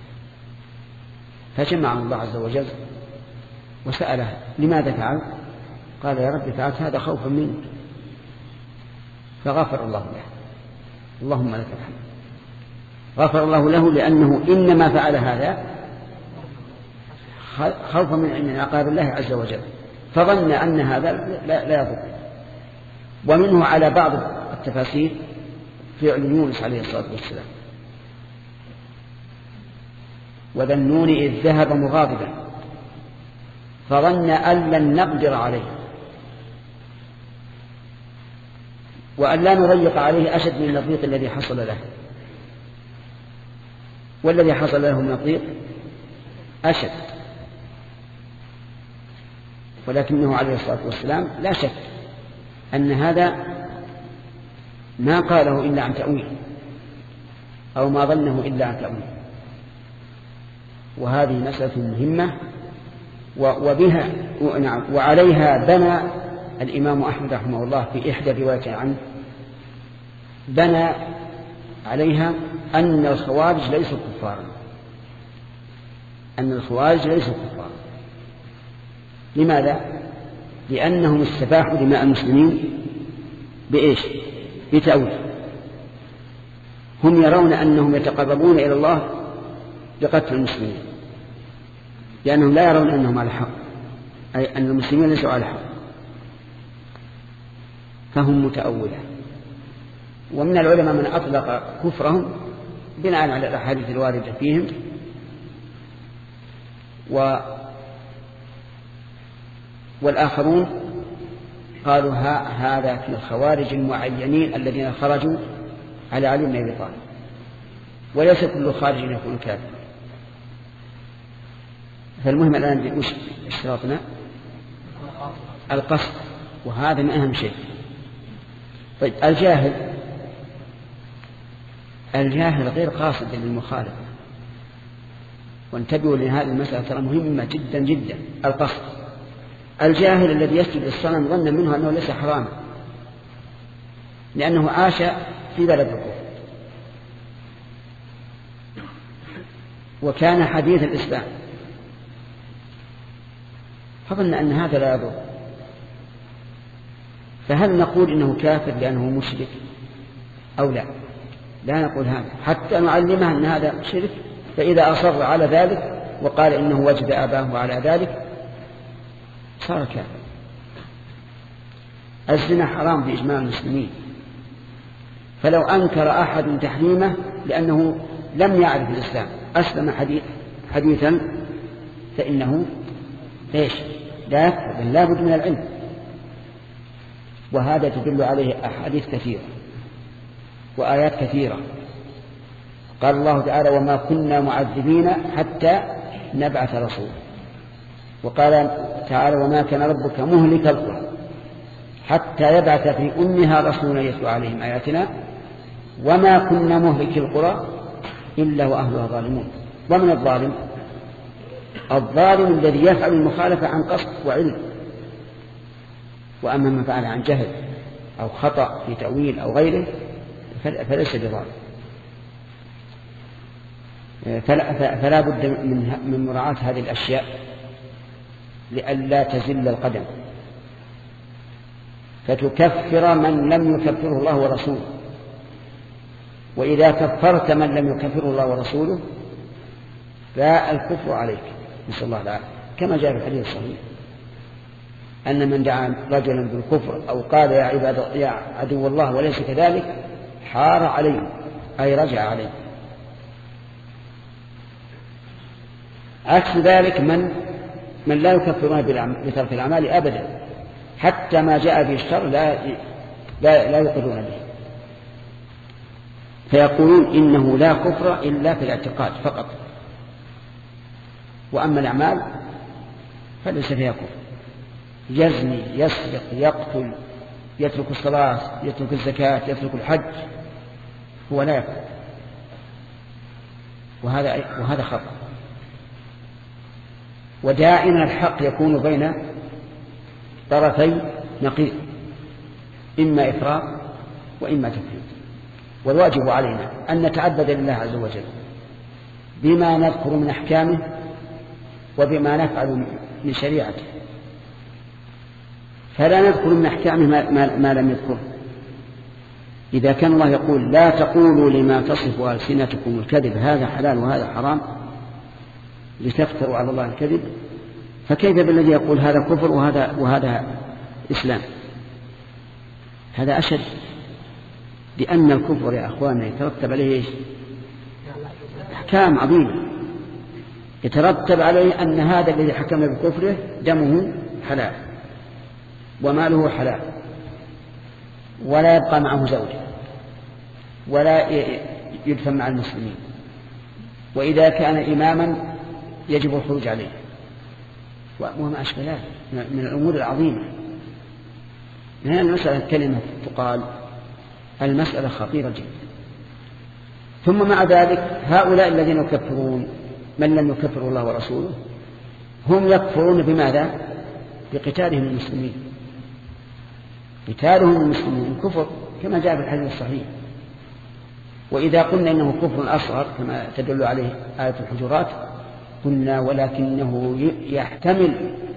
فجمع الله عز وجل وسأله لماذا فعلت؟ قال يا رب فعلت هذا خوفا منك، فغفر الله له. اللهم لك الحمد. غفر الله له لأنه إنما فعل هذا خوفا من عقاب الله عز وجل، فظن أن هذا لا, لا يضر. ومنه على بعض التفاسير فعل يونس عليه الصلاة والسلام، وذا النون إذ ذهب مغاضبا فظن أن لن نقدر عليه وأن لا نضيق عليه أشد من الضيق الذي حصل له، والذي حصل له من الضيق أشد. ولكنه عليه الصلاة والسلام لا شك أن هذا ما قاله إلا عن تأويل أو ما ظنه إلا عن تأويل، وهذه مسألة مهمة وبها وعليها بنى الإمام أحمد رحمه الله في إحدى رواية عنه، بنى عليها أن الخوارج ليسوا كفارا، أن الخوارج ليسوا كفارا. لماذا؟ لأنهم استباحوا دماء المسلمين بإيش؟ بتأويل. هم يرون أنهم يتقربون إلى الله بقتل المسلمين، لأنهم لا يرون أنهم على حق، أي أن المسلمين ليسوا على حق، فهم متأولة. ومن العلماء من أطلق كفرهم بناء على الأحاديث الواردة فيهم، و والآخرون قالوا ها هذا في الخوارج المعينين الذين خرجوا على علي بن أبي طالب، وليس كل خارج يكون كافر. فالمهم الآن وش اشتراطنا؟ القصد، وهذا من أهم شيء. طيب الجاهل، الجاهل غير قاصد للمخالفة، وانتبهوا لهذه المسألة ترى مهمة جدا جدا. القصد، الجاهل الذي يسجد للصنم ظن منه أنه ليس حراما لأنه عاش في بلد الكفر وكان حديث الإسلام، فظن أن هذا لا يضر، فهل نقول إنه كافر لأنه مشرك أو لا؟ لا نقول هذا، حتى نعلمه أن هذا شرك، فإذا أصر على ذلك وقال إنه وجد أباه على ذلك صار كافر. الزنا حرام بإجماع المسلمين، فلو أنكر أحد تحريمه لأنه لم يعرف الإسلام أسلم حديث حديثا فإنه ليش لا يكفر، بل لا بد من العلم. وهذا تدل عليه أحاديث كثيرة وآيات كثيرة. قال الله تعالى وما كنا معذبين حتى نبعث رسولا، وقال تعالى وما كان ربك مهلك القرى حتى يبعث في أمها رسولا يتلو عليهم آياتنا وما كنا مهلك القرى إلا وأهلها ظالمون. ومن الظالم الظالم الذي يفعل المخالفة عن قصد وعلم، وأما من فعل عن جهل أو خطأ في تأويل أو غيره فليس بضار. فلا, فلا بد من, من مراعاة هذه الأشياء لئلا تزل القدم، فتكفر من لم يكفره الله ورسوله. وإذا كفرت من لم يكفره الله ورسوله فالكفر عليك، نسأل الله العافية، كما جاء في الحديث الصحيح أن من دعا رجلا بالكفر أو قال يا عباد يا عدو الله وليس كذلك حار عليه، أي رجع عليه. عكس ذلك من من لا يكفرون بترك الأعمال أبدا، حتى ما جاء به الشر لا لا, لا يقرون به، فيقولون إنه لا كفر إلا في الاعتقاد فقط، وأما الأعمال فليس فيها كفر. يزني، يسرق، يقتل، يترك الصلاة، يترك الزكاة، يترك الحج، هو لا يكفر، وهذا وهذا خطأ. ودائما الحق يكون بين طرفي نقيض، إما إفراط وإما تفريط. والواجب علينا أن نتعبد لله عز وجل بما نذكر من أحكامه وبما نفعل من شريعته، فلا نذكر من أحكامه ما, ما, ما لم يذكر. إذا كان الله يقول لا تقولوا لما تصف ألسنتكم الكذب هذا حلال وهذا حرام لتفتروا على الله الكذب، فكيف بالذي يقول هذا كفر وهذا, وهذا إسلام؟ هذا أشد، لأن الكفر يا أخواننا يترتب عليه إيش؟ أحكام عظيمة. يترتب عليه أن هذا الذي حكم بكفره دمه حلال وماله حلال، ولا يبقى معه زوجه، ولا يدفن مع المسلمين، وإذا كان إماما يجب الخروج عليه، وما أشبه ذلك من الأمور العظيمة. من هذه المسألة كلمة تقال، المسألة خطيرة جدا. ثم مع ذلك هؤلاء الذين يكفرون من لم يكفر الله ورسوله هم يكفرون بماذا؟ بقتالهم المسلمين. قتالهم المسلمين كفر كما جاء في الحديث الصحيح. وإذا قلنا إنه كفر أصغر كما تدل عليه آية الحجرات قلنا ولكنه يحتمل